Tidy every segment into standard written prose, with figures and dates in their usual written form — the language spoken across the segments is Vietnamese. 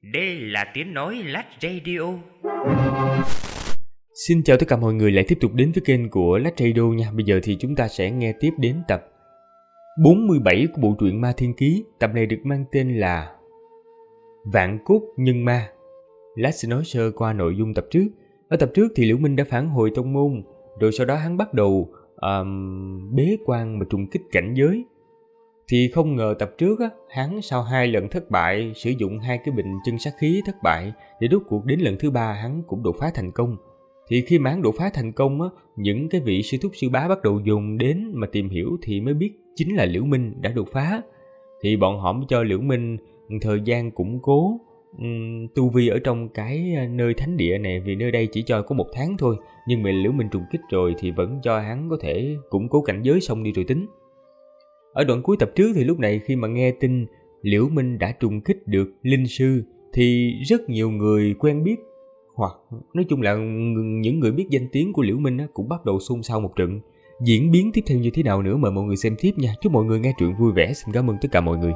Đây là tiếng nói Lách Radio. Xin chào tất cả mọi người lại tiếp tục đến với kênh của Lách Radio nha. Bây giờ thì chúng ta sẽ nghe tiếp đến tập 47 của bộ truyện Ma Thiên Ký. Tập này được mang tên là Vạn Cốt Nhân Ma. Lách sẽ nói sơ qua nội dung tập trước. Ở tập trước thì Liễu Minh đã phản hồi tông môn, rồi sau đó hắn bắt đầu bế quan mà trùng kích cảnh giới. Thì không ngờ tập trước á, hắn sau 2 lần thất bại, sử dụng 2 cái bình chân sát khí thất bại, để rốt cuộc đến lần thứ 3 hắn cũng đột phá thành công. Thì khi mà hắn đột phá thành công á, những cái vị sư thúc sư bá bắt đầu dồn đến mà tìm hiểu thì mới biết chính là Liễu Minh đã đột phá. Thì bọn họ mới cho Liễu Minh thời gian củng cố tu vi ở trong cái nơi thánh địa này, vì nơi đây chỉ cho có 1 tháng thôi. Nhưng mà Liễu Minh trùng kích rồi thì vẫn cho hắn có thể củng cố cảnh giới xong đi rồi tính. Ở đoạn cuối tập trước thì lúc này khi mà nghe tin Liễu Minh đã trùng kích được linh sư thì rất nhiều người quen biết, hoặc nói chung là những người biết danh tiếng của Liễu Minh cũng bắt đầu xôn xao một trận. Diễn biến tiếp theo như thế nào nữa mời mọi người xem tiếp nha. Chúc mọi người nghe truyện vui vẻ. Xin cảm ơn tất cả mọi người.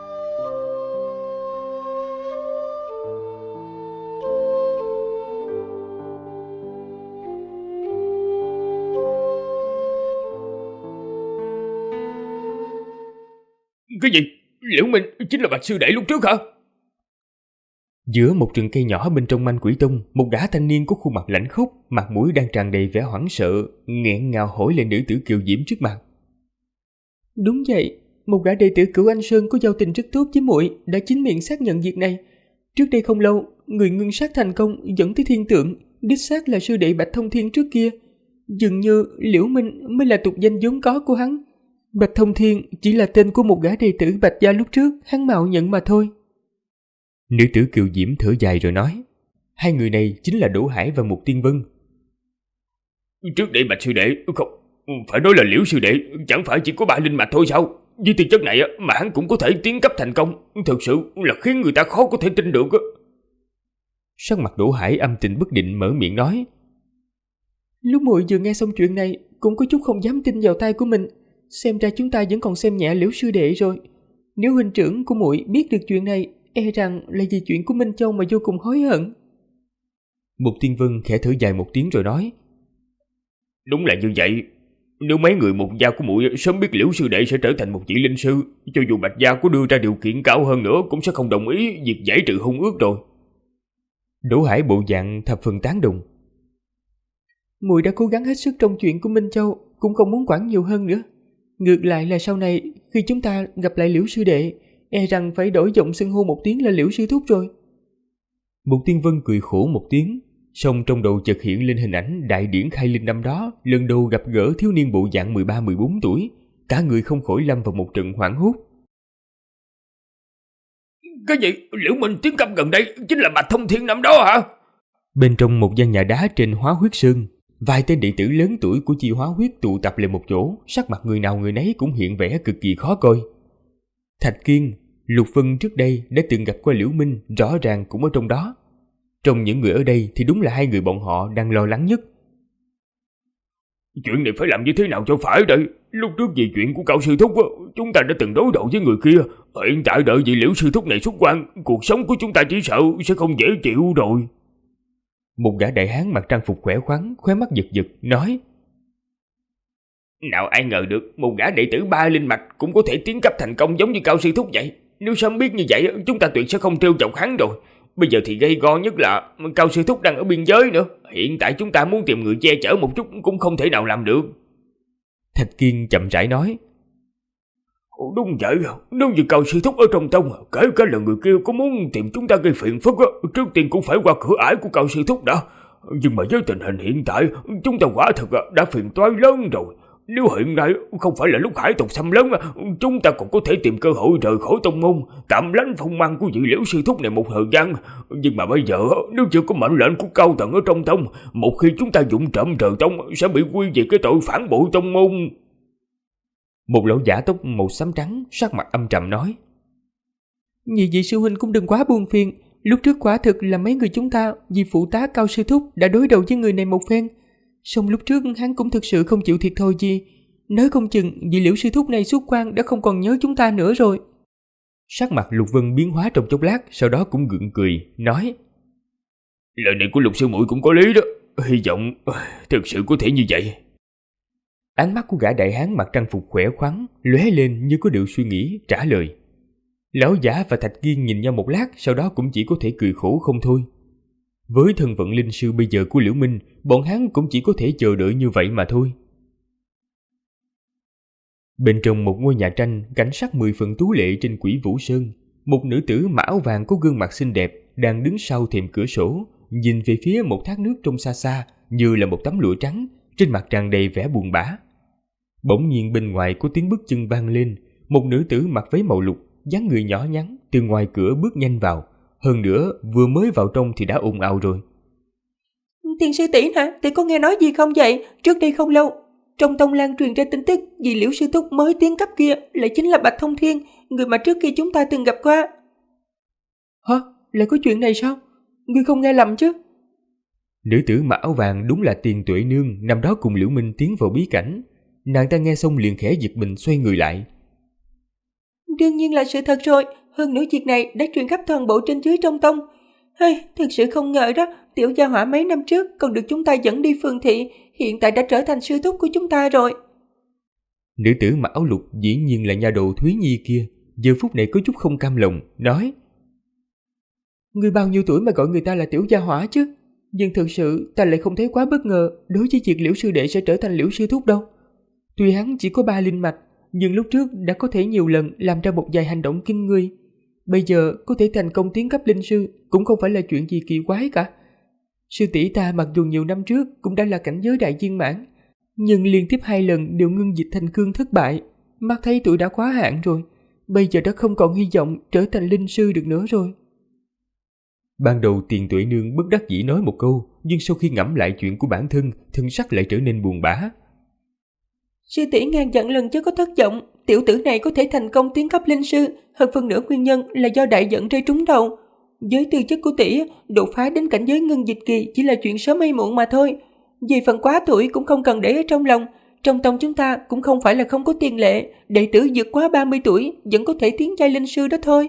Cái gì? Liễu Minh chính là Bạch sư đệ lúc trước hả? Giữa một rừng cây nhỏ bên trong Manh Quỷ Tông, một gã thanh niên có khuôn mặt lãnh khốc, mặt mũi đang tràn đầy vẻ hoảng sợ, nghẹn ngào hỏi lên nữ tử Kiều Diễm trước mặt. Đúng vậy, một gã đệ tử Cửu Anh Sơn có giao tình rất tốt với muội đã chính miệng xác nhận việc này. Trước đây không lâu, người ngưng sát thành công dẫn tới thiên tượng, đích xác là sư đệ Bạch Thông Thiên trước kia. Dường như Liễu Minh mới là tục danh vốn có của hắn. Bạch Thông Thiên chỉ là tên của một gã đệ tử Bạch gia lúc trước hắn mạo nhận mà thôi. Nữ tử Kiều Diễm thở dài rồi nói, 2 người này chính là Đỗ Hải và Mục Tiên Vân. Trước đây Bạch sư đệ, không, phải nói là Liễu sư đệ, chẳng phải chỉ có 3 linh mạch thôi sao? Với tư chất này mà hắn cũng có thể tiến cấp thành công, thực sự là khiến người ta khó có thể tin được. Sắc mặt Đỗ Hải âm tình bất định mở miệng nói, lúc muội vừa nghe xong chuyện này cũng có chút không dám tin vào tai của mình. Xem ra chúng ta vẫn còn xem nhẹ Liễu sư đệ rồi. Nếu huynh trưởng của muội biết được chuyện này, e rằng là vì chuyện của Minh Châu mà vô cùng hối hận. Mục Tiên Vân khẽ thở dài một tiếng rồi nói, đúng là như vậy. Nếu mấy người Mục gia của muội sớm biết Liễu sư đệ sẽ trở thành một vị linh sư, cho dù Bạch gia có đưa ra điều kiện cao hơn nữa cũng sẽ không đồng ý việc giải trừ hôn ước rồi. Đỗ Hải bộ dạng thập phần tán đồng. Muội đã cố gắng hết sức trong chuyện của Minh Châu, cũng không muốn quản nhiều hơn nữa. Ngược lại là sau này khi chúng ta gặp lại Liễu sư đệ, e rằng phải đổi giọng xưng hô một tiếng là Liễu sư thúc rồi. Mục Tiên Vân cười khổ một tiếng, song trong đầu chợt hiện lên hình ảnh đại điển khai linh năm đó, lần đầu gặp gỡ thiếu niên bộ dạng 13-14 tuổi, cả người không khỏi lâm vào một trận hoảng hốt. Cái gì? Liễu Minh tiến cấp gần đây chính là Bạch Thông Thiên năm đó hả? Bên trong một gian nhà đá trên Hóa Huyết Sơn, vài tên đệ tử lớn tuổi của chi Hóa Huyết tụ tập lại một chỗ, sắc mặt người nào người nấy cũng hiện vẻ cực kỳ khó coi. Thạch Kiên, Lục Vân trước đây đã từng gặp qua Liễu Minh, rõ ràng cũng ở trong đó. Trong những người ở đây thì đúng là 2 người bọn họ đang lo lắng nhất. Chuyện này phải làm như thế nào cho phải đây? Lúc trước vì chuyện của Cao sư thúc, chúng ta đã từng đối đầu với người kia. Hiện tại đợi vị Liễu sư thúc này xuất quan, cuộc sống của chúng ta chỉ sợ sẽ không dễ chịu rồi. Một gã đại hán mặc trang phục khỏe khoắn, khóe mắt giật giật, nói, nào ai ngờ được một gã đệ tử 3 linh mạch cũng có thể tiến cấp thành công giống như Cao sư thúc vậy. Nếu sớm biết như vậy chúng ta tuyệt sẽ không trêu chọc hắn rồi. Bây giờ thì gây go nhất là Cao sư thúc đang ở biên giới nữa. Hiện tại chúng ta muốn tìm người che chở một chút cũng không thể nào làm được. Thạch Kiên chậm rãi nói, đúng vậy, nếu như Cao sư thúc ở trong tông, kể cả là người kia có muốn tìm chúng ta gây phiền phức, trước tiên cũng phải qua cửa ải của Cao sư thúc đã. Nhưng mà với tình hình hiện tại, chúng ta quả thực đã phiền toái lớn rồi. Nếu hiện nay không phải là lúc hải tộc xâm lấn, chúng ta còn có thể tìm cơ hội rời khỏi tông môn, tạm lánh phong mang của vị Liễu sư thúc này một thời gian. Nhưng mà bây giờ, nếu chưa có mệnh lệnh của cao tầng ở trong tông, một khi chúng ta dụng trộm rời tông sẽ bị quy về cái tội phản bội tông môn. Một lão giả tóc màu xám trắng, sắc mặt âm trầm nói, nhị vị sư huynh cũng đừng quá buồn phiền. Lúc trước quả thực là mấy người chúng ta vì phụ tá Cao sư thúc đã đối đầu với người này một phen. Song lúc trước hắn cũng thực sự không chịu thiệt thòi gì. Nói không chừng vị Liễu sư thúc này xuất quan đã không còn nhớ chúng ta nữa rồi. Sắc mặt Lục Vân biến hóa trong chốc lát, sau đó cũng gượng cười, nói: Lời này của Lục sư muội cũng có lý đó, hy vọng thực sự có thể như vậy. Ánh mắt của gã đại hán mặc trang phục khỏe khoắn lóe lên như có điều suy nghĩ, trả lời. Lão giả và Thạch Kiên nhìn nhau một lát, sau đó cũng chỉ có thể cười khổ không thôi. Với thân phận linh sư bây giờ của Liễu Minh, bọn hắn cũng chỉ có thể chờ đợi như vậy mà thôi. Bên trong một ngôi nhà tranh, cảnh sắc 10 phần tú lệ trên Quỷ Vũ Sơn, một nữ tử mặc áo vàng có gương mặt xinh đẹp đang đứng sau thềm cửa sổ, nhìn về phía một thác nước trong xa xa như là một tấm lụa trắng, trên mặt tràn đầy vẻ buồn bã. Bỗng nhiên bên ngoài có tiếng bước chân vang lên, một nữ tử mặc váy màu lục, dáng người nhỏ nhắn từ ngoài cửa bước nhanh vào, hơn nữa vừa mới vào trong thì đã ồn ào rồi. Tiền sư tỷ hả? Tỷ có nghe nói gì không vậy? Trước đây không lâu, trong tông lan truyền ra tin tức vì Liễu sư thúc mới tiến cấp kia lại chính là Bạch Thông Thiên, người mà trước kia chúng ta từng gặp qua. Hả? Lại có chuyện này sao? Ngươi không nghe lầm chứ? Nữ tử mặc áo vàng đúng là Tiền Tuệ Nương năm đó cùng Liễu Minh tiến vào bí cảnh. Nàng ta nghe xong liền khẽ giật mình xoay người lại. Đương nhiên là sự thật rồi, hơn nữa việc này đã truyền khắp toàn bộ trên dưới trong tông. Thực sự không ngờ đó, tiểu gia hỏa mấy năm trước còn được chúng ta dẫn đi phường thị, hiện tại đã trở thành sư thúc của chúng ta rồi. Nữ tử mặc áo lục dĩ nhiên là nha đầu Thúy Nhi kia, giờ phút này có chút không cam lòng, nói: Ngươi bao nhiêu tuổi mà gọi người ta là tiểu gia hỏa chứ? Nhưng thực sự ta lại không thấy quá bất ngờ đối với việc Liễu sư đệ sẽ trở thành Liễu sư thúc đâu. Tuy hắn chỉ có 3 linh mạch, nhưng lúc trước đã có thể nhiều lần làm ra một vài hành động kinh người. Bây giờ có thể thành công tiến cấp linh sư cũng không phải là chuyện gì kỳ quái cả. Sư tỷ ta mặc dù nhiều năm trước cũng đã là cảnh giới đại viên mãn, nhưng liên tiếp 2 lần đều ngưng dịch thành cương thất bại. Mắt thấy tuổi đã quá hạn rồi, bây giờ đã không còn hy vọng trở thành linh sư được nữa rồi. Ban đầu Tiền Tuệ Nương bất đắc dĩ nói một câu, nhưng sau khi ngẫm lại chuyện của bản thân, thân sắc lại trở nên buồn bã. Sư tỷ ngàn dặn lần chứ có thất vọng, tiểu tử này có thể thành công tiến cấp linh sư, hơn phần nửa nguyên nhân là do đại vận rơi trúng đầu. Với tư chất của tỷ, đột phá đến cảnh giới ngưng dịch kỳ chỉ là chuyện sớm hay muộn mà thôi. Vì phần quá tuổi cũng không cần để ở trong lòng, trong tông chúng ta cũng không phải là không có tiền lệ, đệ tử vượt quá 30 tuổi vẫn có thể tiến giai linh sư đó thôi.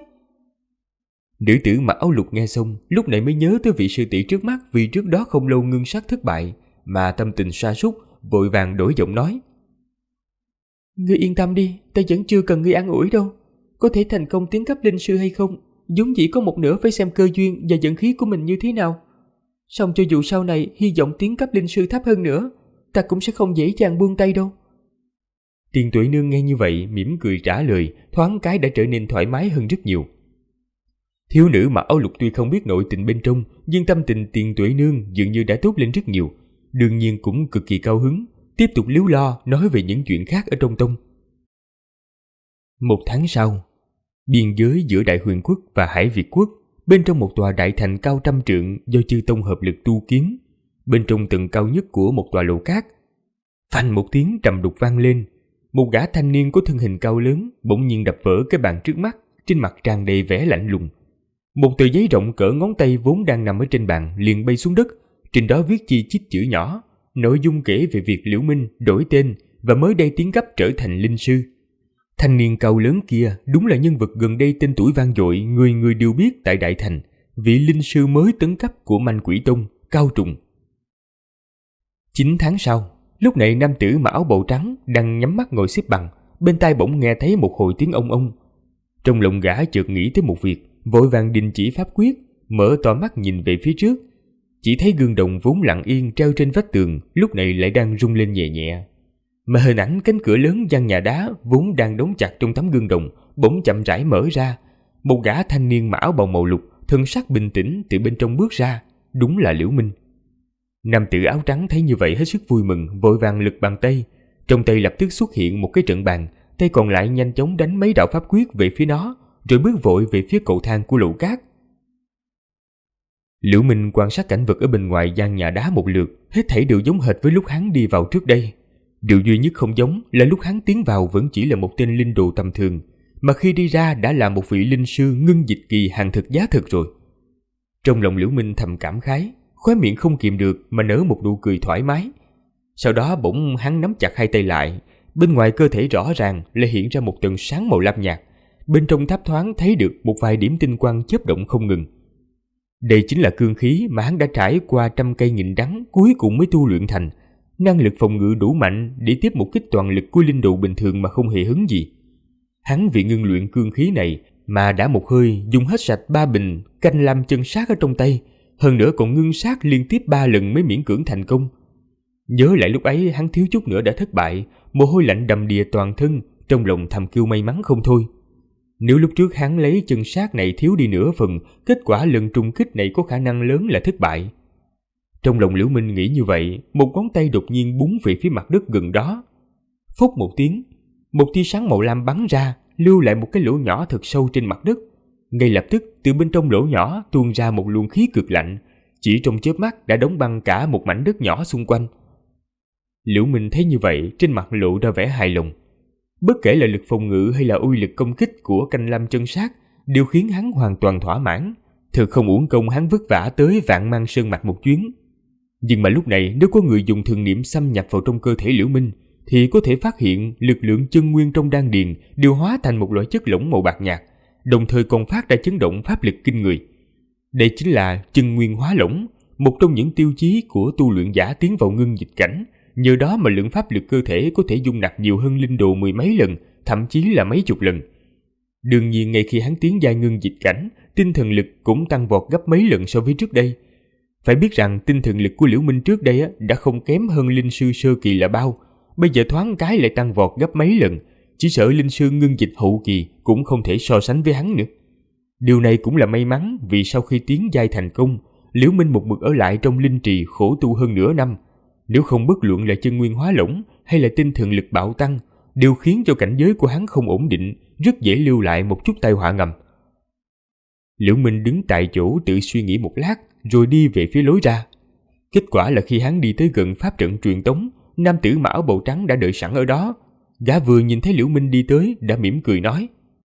Nữ tử mặc áo lục nghe xong, lúc này mới nhớ tới vị sư tỷ trước mắt vì trước đó không lâu ngưng sát thất bại, mà tâm tình sa sút, vội vàng đổi giọng nói. Ngươi yên tâm đi, ta vẫn chưa cần ngươi an ủi đâu. Có thể thành công tiến cấp linh sư hay không, vốn chỉ có một nửa phải xem cơ duyên và vận khí của mình như thế nào. Song cho dù sau này hy vọng tiến cấp linh sư thấp hơn nữa, ta cũng sẽ không dễ dàng buông tay đâu. Tiền Tuệ Nương nghe như vậy mỉm cười trả lời, thoáng cái đã trở nên thoải mái hơn rất nhiều. Thiếu nữ mặc áo lục tuy không biết nội tình bên trong, nhưng tâm tình Tiền Tuệ Nương dường như đã tốt lên rất nhiều, đương nhiên cũng cực kỳ cao hứng, tiếp tục líu lo nói về những chuyện khác ở trong tông. 1 tháng sau, biên giới giữa Đại Huyền Quốc và Hải Việt Quốc, bên trong một tòa đại thành cao 100 trượng do chư tông hợp lực tu kiến, bên trong tầng cao nhất của một tòa lầu cát, phanh một tiếng trầm đục vang lên, một gã thanh niên có thân hình cao lớn bỗng nhiên đập vỡ cái bàn trước mắt, trên mặt tràn đầy vẻ lạnh lùng. Một tờ giấy rộng cỡ ngón tay vốn đang nằm ở trên bàn liền bay xuống đất, trên đó viết chi chít chữ nhỏ, nội dung kể về việc Liễu Minh đổi tên và mới đây tiến cấp trở thành linh sư. Thanh niên cao lớn kia đúng là nhân vật gần đây tên tuổi vang dội, người người đều biết tại Đại Thành, vị linh sư mới tấn cấp của Manh Quỷ Tông, Cao Trùng. 9 tháng sau, lúc này nam tử mặc áo bào trắng đang nhắm mắt ngồi xếp bằng, bên tai bỗng nghe thấy một hồi tiếng ông ông. Trong lòng gã chợt nghĩ tới một việc, vội vàng đình chỉ pháp quyết, mở to mắt nhìn về phía trước, chỉ thấy gương đồng vốn lặng yên treo trên vách tường lúc này lại đang rung lên nhẹ nhẹ, mà hình ảnh cánh cửa lớn gian nhà đá vốn đang đóng chặt trong tấm gương đồng bỗng chậm rãi mở ra. Một gã thanh niên mặc áo bào màu lục, thân sắc bình tĩnh từ bên trong bước ra, đúng là Liễu Minh. Nam tử áo trắng thấy như vậy hết sức vui mừng, vội vàng lật bàn tay, trong tay lập tức xuất hiện một cái trận bàn, tay còn lại nhanh chóng đánh mấy đạo pháp quyết về phía nó, rồi bước vội về phía cầu thang của lầu cát. Liễu Minh quan sát cảnh vật ở bên ngoài gian nhà đá một lượt, hết thảy đều giống hệt với lúc hắn đi vào trước đây. Điều duy nhất không giống là lúc hắn tiến vào vẫn chỉ là một tên linh đồ tầm thường, mà khi đi ra đã là một vị linh sư ngưng dịch kỳ hàng thực giá thực rồi. Trong lòng Liễu Minh thầm cảm khái, khóe miệng không kìm được mà nở một nụ cười thoải mái. Sau đó bỗng hắn nắm chặt hai tay lại, bên ngoài cơ thể rõ ràng lại hiện ra một tầng sáng màu lam nhạt, Bên trong tháp thoáng thấy được một vài điểm tinh quang chớp động không ngừng. Đây chính là cương khí mà hắn đã trải qua trăm cây nghìn đắng cuối cùng mới tu luyện thành. Năng lực phòng ngự đủ mạnh để tiếp một kích toàn lực của linh đồ bình thường mà không hề hứng gì. Hắn vì ngưng luyện cương khí này mà đã một hơi dùng hết sạch 3 bình canh lam chân sát ở trong tay, hơn nữa còn ngưng sát liên tiếp 3 lần mới miễn cưỡng thành công. Nhớ lại lúc ấy hắn thiếu chút nữa đã thất bại, mồ hôi lạnh đầm đìa toàn thân, trong lòng thầm kêu may mắn không thôi. Nếu lúc trước hắn lấy chân sát này thiếu đi nửa phần, kết quả lần trùng kích này có khả năng lớn là thất bại. Trong lòng Liễu Minh nghĩ như vậy, một ngón tay đột nhiên búng về phía mặt đất gần đó. Phốc một tiếng, một tia sáng màu lam bắn ra, lưu lại một cái lỗ nhỏ thật sâu trên mặt đất. Ngay lập tức, từ bên trong lỗ nhỏ tuôn ra một luồng khí cực lạnh, chỉ trong chớp mắt đã đóng băng cả một mảnh đất nhỏ xung quanh. Liễu Minh thấy như vậy, trên mặt lộ ra vẻ hài lòng. Bất kể là lực phòng ngự hay là uy lực công kích của canh lam chân sát đều khiến hắn hoàn toàn thỏa mãn. Thật không uổng công hắn vất vả tới Vạn Mang Sơn Mạch một chuyến. Nhưng mà lúc này nếu có người dùng thần niệm xâm nhập vào trong cơ thể Liễu Minh thì có thể phát hiện lực lượng chân nguyên trong đan điền đều hóa thành một loại chất lỏng màu bạc nhạt, đồng thời còn phát ra chấn động pháp lực kinh người. Đây chính là chân nguyên hóa lỏng, một trong những tiêu chí của tu luyện giả tiến vào ngưng dịch cảnh. Nhờ đó mà lượng pháp lực cơ thể có thể dung nạp nhiều hơn linh đồ 10 mấy lần, thậm chí là mấy chục lần. Đương nhiên ngay khi hắn tiến giai ngưng dịch cảnh, tinh thần lực cũng tăng vọt gấp mấy lần so với trước đây. Phải biết rằng tinh thần lực của Liễu Minh trước đây đã không kém hơn linh sư sơ kỳ là bao, bây giờ thoáng cái lại tăng vọt gấp mấy lần, chỉ sợ linh sư ngưng dịch hậu kỳ cũng không thể so sánh với hắn nữa. Điều này cũng là may mắn vì sau khi tiến giai thành công, Liễu Minh một mực ở lại trong linh trì khổ tu hơn nửa năm. Nếu không bất luận là chân nguyên hóa lỏng hay là tinh thần lực bạo tăng, đều khiến cho cảnh giới của hắn không ổn định, rất dễ lưu lại một chút tai họa ngầm. Liễu Minh đứng tại chỗ tự suy nghĩ một lát, rồi đi về phía lối ra. Kết quả là khi hắn đi tới gần pháp trận truyền tống, nam tử mặc áo bào trắng đã đợi sẵn ở đó. Gã vừa nhìn thấy Liễu Minh đi tới đã mỉm cười nói: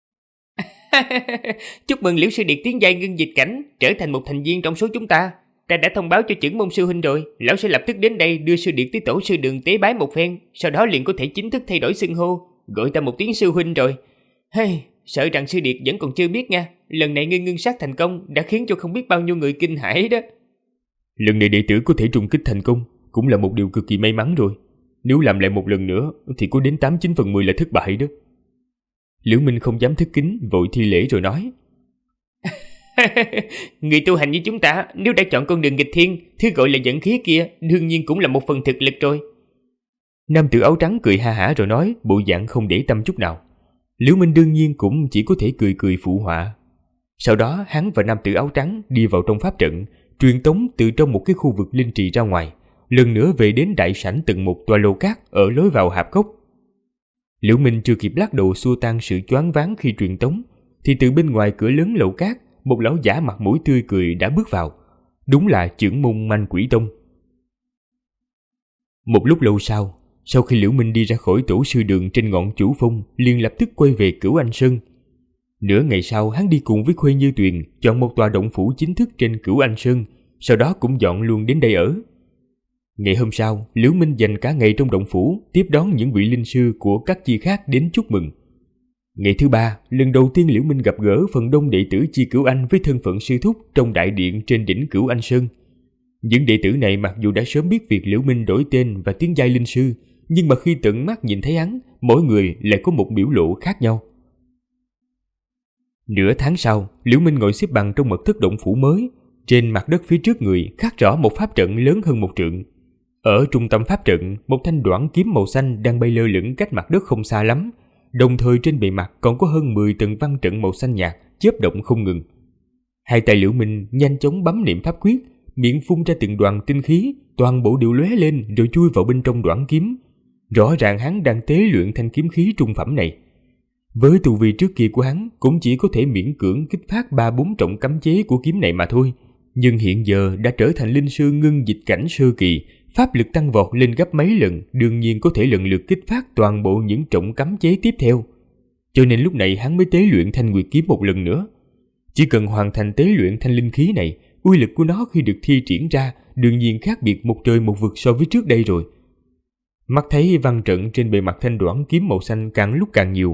Chúc mừng Liễu sư điệt tiến giai ngưng dịch cảnh, trở thành một thành viên trong số chúng ta. Ta đã thông báo cho Chưởng Môn sư huynh rồi, lão sẽ lập tức đến đây đưa sư điệt tới tổ sư đường tế bái một phen, sau đó liền có thể chính thức thay đổi xưng hô, gọi ta một tiếng sư huynh rồi. Sợ rằng sư điệt vẫn còn chưa biết nha, lần này ngươi ngưng sát thành công đã khiến cho không biết bao nhiêu người kinh hãi đó. Lần này đệ tử có thể trùng kích thành công cũng là một điều cực kỳ may mắn rồi. Nếu làm lại một lần nữa thì có đến 89/10 là thất bại đó. Liễu Minh không dám thất kính, vội thi lễ rồi nói: Người tu hành như chúng ta nếu đã chọn con đường nghịch thiên, thứ gọi là dẫn khí kia đương nhiên cũng là một phần thực lực rồi. Nam tử áo trắng cười ha hả rồi nói, bộ dạng không để tâm chút nào. Liễu Minh đương nhiên cũng chỉ có thể cười cười phụ họa. Sau đó hắn và nam tử áo trắng đi vào trong pháp trận, truyền tống từ trong một cái khu vực linh trì ra ngoài, lần nữa về đến đại sảnh tầng 1 tòa lầu cát ở lối vào hạp cốc. Liễu Minh chưa kịp lắc đầu xua tan sự choáng váng khi truyền tống, thì từ bên ngoài cửa lớn lầu cát, một lão giả mặt mũi tươi cười đã bước vào. Đúng là Chưởng Môn Manh Quỷ Tông. Một lúc lâu sau khi Liễu Minh đi ra khỏi tổ sư đường trên ngọn Chủ Phong, liền lập tức quay về Cửu Anh Sơn. Nửa ngày sau, hắn đi cùng với Khuê Như Tuyền chọn một tòa động phủ chính thức trên Cửu Anh Sơn, sau đó cũng dọn luôn đến đây ở. Ngày hôm sau, Liễu Minh dành cả ngày trong động phủ tiếp đón những vị linh sư của các chi khác đến chúc mừng. Ngày thứ 3, lần đầu tiên Liễu Minh gặp gỡ phần đông đệ tử chi Cửu Anh với thân phận sư thúc trong đại điện trên đỉnh Cửu Anh Sơn. Những đệ tử này mặc dù đã sớm biết việc Liễu Minh đổi tên và tiến giai linh sư, nhưng mà khi tận mắt nhìn thấy hắn, mỗi người lại có một biểu lộ khác nhau. Nửa tháng sau, Liễu Minh ngồi xếp bằng trong mật thất động phủ mới. Trên mặt đất phía trước người khắc rõ một pháp trận lớn hơn 1 trượng. Ở trung tâm pháp trận, một thanh đoản kiếm màu xanh đang bay lơ lửng cách mặt đất không xa lắm. Đồng thời trên bề mặt còn có hơn 10 tầng văn trận màu xanh nhạt chớp động không ngừng. Hai tay Liễu Minh nhanh chóng bấm niệm pháp quyết, miệng phun ra từng đoàn tinh khí, toàn bộ đều lóe lên rồi chui vào bên trong đoản kiếm. Rõ ràng hắn đang tế luyện thanh kiếm khí trung phẩm này. Với tu vi trước kia của hắn cũng chỉ có thể miễn cưỡng kích phát 3-4 trọng cấm chế của kiếm này mà thôi. Nhưng hiện giờ đã trở thành linh sư ngưng dịch cảnh sơ kỳ, pháp lực tăng vọt lên gấp mấy lần, đương nhiên có thể lần lượt kích phát toàn bộ những trọng cấm chế tiếp theo. Cho nên lúc này hắn mới tế luyện thanh nguyệt kiếm một lần nữa. Chỉ cần hoàn thành tế luyện thanh linh khí này, uy lực của nó khi được thi triển ra đương nhiên khác biệt một trời một vực so với trước đây rồi. Mắt thấy văn trận trên bề mặt thanh đoản kiếm màu xanh càng lúc càng nhiều,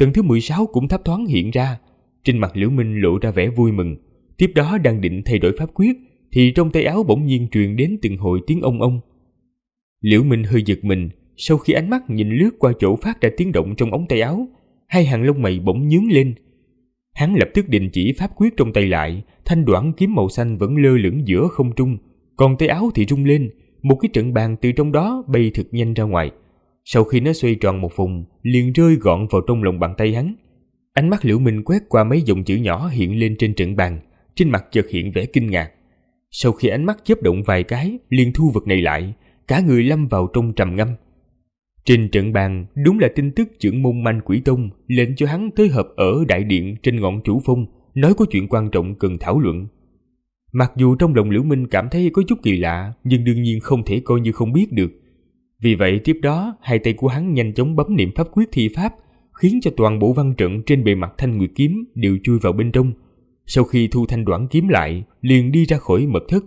Tầng thứ 16 cũng thấp thoáng hiện ra. Trên mặt Liễu Minh lộ ra vẻ vui mừng. Tiếp đó đang định thay đổi pháp quyết thì trong tay áo bỗng nhiên truyền đến từng hồi tiếng ông ông. Liễu Minh hơi giật mình, sau khi ánh mắt nhìn lướt qua chỗ phát ra tiếng động trong ống tay áo, hai hàng lông mày bỗng nhướng lên. Hắn lập tức đình chỉ pháp quyết trong tay lại, thanh đoản kiếm màu xanh vẫn lơ lửng giữa không trung, còn tay áo thì rung lên, một cái trận bàn từ trong đó bay thật nhanh ra ngoài. Sau khi nó xoay tròn một vòng, liền rơi gọn vào trong lòng bàn tay hắn. Ánh mắt Liễu Minh quét qua mấy dòng chữ nhỏ hiện lên trên trận bàn, trên mặt chợt hiện vẻ kinh ngạc. Sau khi ánh mắt chớp động vài cái, liền thu vật này lại, cả người lâm vào trong trầm ngâm. Trên trận bàn đúng là tin tức trưởng môn Manh Quỷ Tông lệnh cho hắn tới họp ở đại điện trên ngọn Chủ Phong, nói có chuyện quan trọng cần thảo luận. Mặc dù trong lòng Liễu Minh cảm thấy có chút kỳ lạ, nhưng đương nhiên không thể coi như không biết được. Vì vậy tiếp đó, hai tay của hắn nhanh chóng bấm niệm pháp quyết thi pháp, khiến cho toàn bộ văn trận trên bề mặt thanh nguyệt kiếm đều chui vào bên trong. Sau khi thu thanh đoản kiếm lại, liền đi ra khỏi mật thất.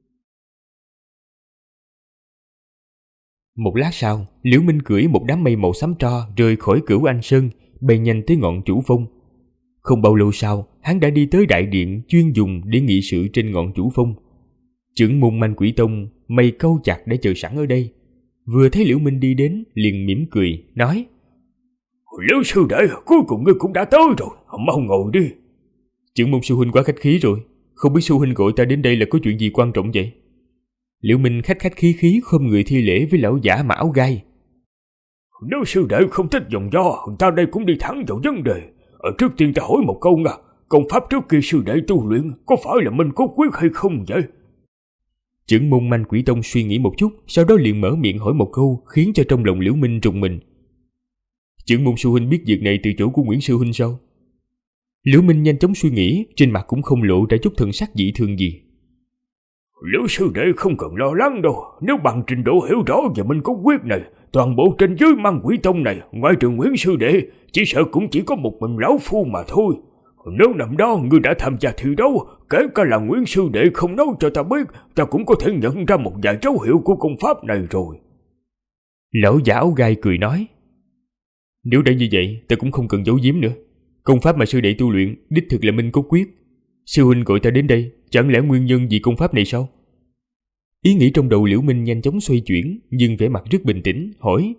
Một lát sau, Liễu Minh cưỡi một đám mây màu xám tro rời khỏi Cửu Anh Sơn, bay nhanh tới ngọn Chủ Phong. Không bao lâu sau, hắn đã đi tới đại điện chuyên dùng để nghị sự trên ngọn Chủ Phong. Trưởng môn Manh Quỷ Tông mày câu chặt đã chờ sẵn ở đây. Vừa thấy Liễu Minh đi đến, liền mỉm cười, nói: Liễu sư đệ, cuối cùng ngươi cũng đã tới rồi, mau ngồi đi. Trưởng môn sư huynh quá khách khí rồi, không biết sư huynh gọi ta đến đây là có chuyện gì quan trọng vậy? Liễu Minh khách khách khí khí khom người thi lễ với lão giả mặc áo gai. Nếu sư đệ không thích vòng vo, ta đây cũng đi thẳng vào vấn đề. Trước tiên ta hỏi một câu nha, công pháp trước kia sư đệ tu luyện có phải là Minh Cốt Quyết hay không vậy? Trưởng môn Manh Quỷ Tông suy nghĩ một chút, sau đó liền mở miệng hỏi một câu, khiến cho trong lòng Liễu Minh rùng mình. Trưởng môn sư huynh biết việc này từ chỗ của Nguyễn sư huynh sao? Liễu Minh nhanh chóng suy nghĩ, trên mặt cũng không lộ ra chút thần sắc dị thường gì. Liễu sư đệ không cần lo lắng đâu, nếu bằng trình độ hiểu rõ về Minh Cốt Quyết này, toàn bộ trên dưới Manh Quỷ Tông này, ngoài trừ Nguyễn sư đệ, chỉ sợ cũng chỉ có một mình lão phu mà thôi. Nếu năm đó ngươi đã tham gia thi đấu, kể cả là Nguyễn sư đệ không nói cho ta biết, ta cũng có thể nhận ra một vài dấu hiệu của công pháp này rồi. Lão giả áo gai cười nói: Nếu đã như vậy, ta cũng không cần giấu giếm nữa. Công pháp mà sư đệ tu luyện đích thực là Minh Cốt Quyết. Sư huynh gọi ta đến đây, chẳng lẽ nguyên nhân vì công pháp này sao? Ý nghĩ trong đầu Liễu Minh nhanh chóng xoay chuyển, nhưng vẻ mặt rất bình tĩnh, hỏi: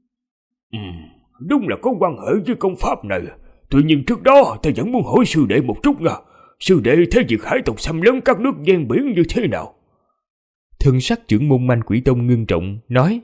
Đúng là có quan hệ với công pháp này. Tuy nhiên trước đó ta vẫn muốn hỏi sư đệ một chút nha. Sư đệ thấy việc hải tộc xâm lấn các nước ven biển như thế nào? Thân sắc trưởng môn Manh Quỷ Tông ngưng trọng, nói: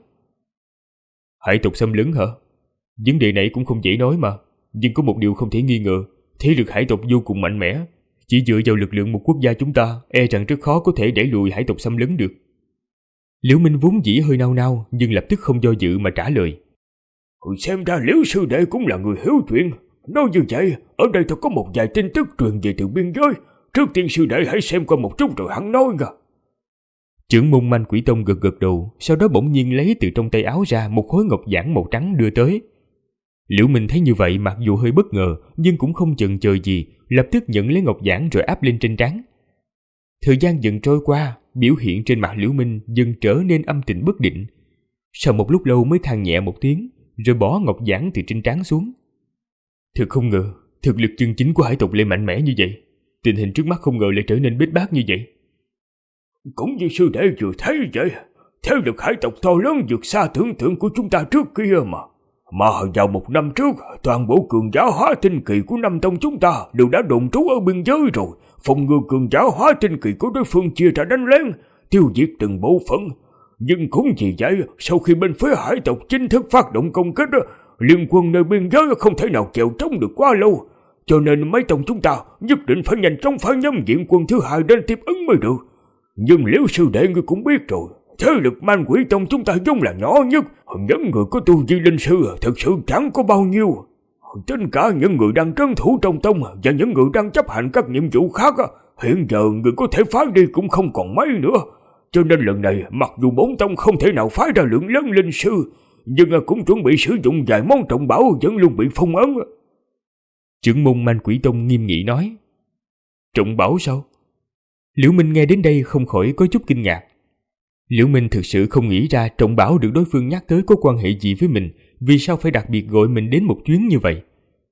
Hải tộc xâm lấn hả? Vấn đề này cũng không dễ nói mà. Nhưng có một điều không thể nghi ngờ, thế lực hải tộc vô cùng mạnh mẽ. Chỉ dựa vào lực lượng một quốc gia chúng ta, e rằng rất khó có thể đẩy lùi hải tộc xâm lấn được. Liễu Minh vốn dĩ hơi nao nao, nhưng lập tức không do dự mà trả lời: Xem ra Liễu sư đệ cũng là người hiếu chuyện. Nói như vậy, ở đây tôi có một vài tin tức truyền về từ biên giới. Trước tiên sư đệ hãy xem qua một chút rồi hắn nói nha. Trưởng môn Manh Quỷ Tông gật gật đầu, sau đó bỗng nhiên lấy từ trong tay áo ra một khối ngọc giản màu trắng đưa tới. Liễu Minh thấy như vậy mặc dù hơi bất ngờ, nhưng cũng không chần chờ gì, lập tức nhận lấy ngọc giản rồi áp lên trên trán. Thời gian dần trôi qua, biểu hiện trên mặt Liễu Minh dần trở nên âm tình bất định. Sau một lúc lâu mới than nhẹ một tiếng, rồi bỏ ngọc giản từ trên trán xuống. Thật không ngờ, thực lực chân chính của hải tộc lại mạnh mẽ như vậy. Tình hình trước mắt không ngờ lại trở nên bết bát như vậy. Cũng như sư đệ vừa thấy vậy, thế lực hải tộc to lớn vượt xa tưởng tượng của chúng ta trước kia mà. Mà vào một năm trước, toàn bộ cường giả hóa tinh kỳ của năm tông chúng ta đều đã đồn trú ở biên giới rồi. Phòng ngừa cường giả hóa tinh kỳ của đối phương chia ra đánh lén, tiêu diệt từng bộ phận. Nhưng cũng vì vậy, sau khi bên phía hải tộc chính thức phát động công kích, liên quân nơi biên giới không thể nào chèo trống được quá lâu. Cho nên mấy tông chúng ta nhất định phải nhanh chóng phái nhóm viện quân thứ hai đến tiếp ứng mới được. Nhưng Liễu sư đệ ngươi cũng biết rồi, thế lực Manh Quỷ Tông chúng ta vốn là nhỏ nhất, những người có tu vi linh sư thực sự chẳng có bao nhiêu. Tính cả những người đang trấn thủ trong tông và những người đang chấp hành các nhiệm vụ khác, hiện giờ người có thể phái đi cũng không còn mấy nữa. Cho nên lần này mặc dù bốn tông không thể nào phái ra lượng lớn linh sư, nhưng cũng chuẩn bị sử dụng vài món trọng bảo vẫn luôn bị phong ấn. Trưởng môn Manh Quỷ Tông nghiêm nghị nói: Trọng bảo sao? Liễu Minh nghe đến đây không khỏi có chút kinh ngạc. Liễu Minh thực sự không nghĩ ra trọng bảo được đối phương nhắc tới có quan hệ gì với mình, vì sao phải đặc biệt gọi mình đến một chuyến như vậy.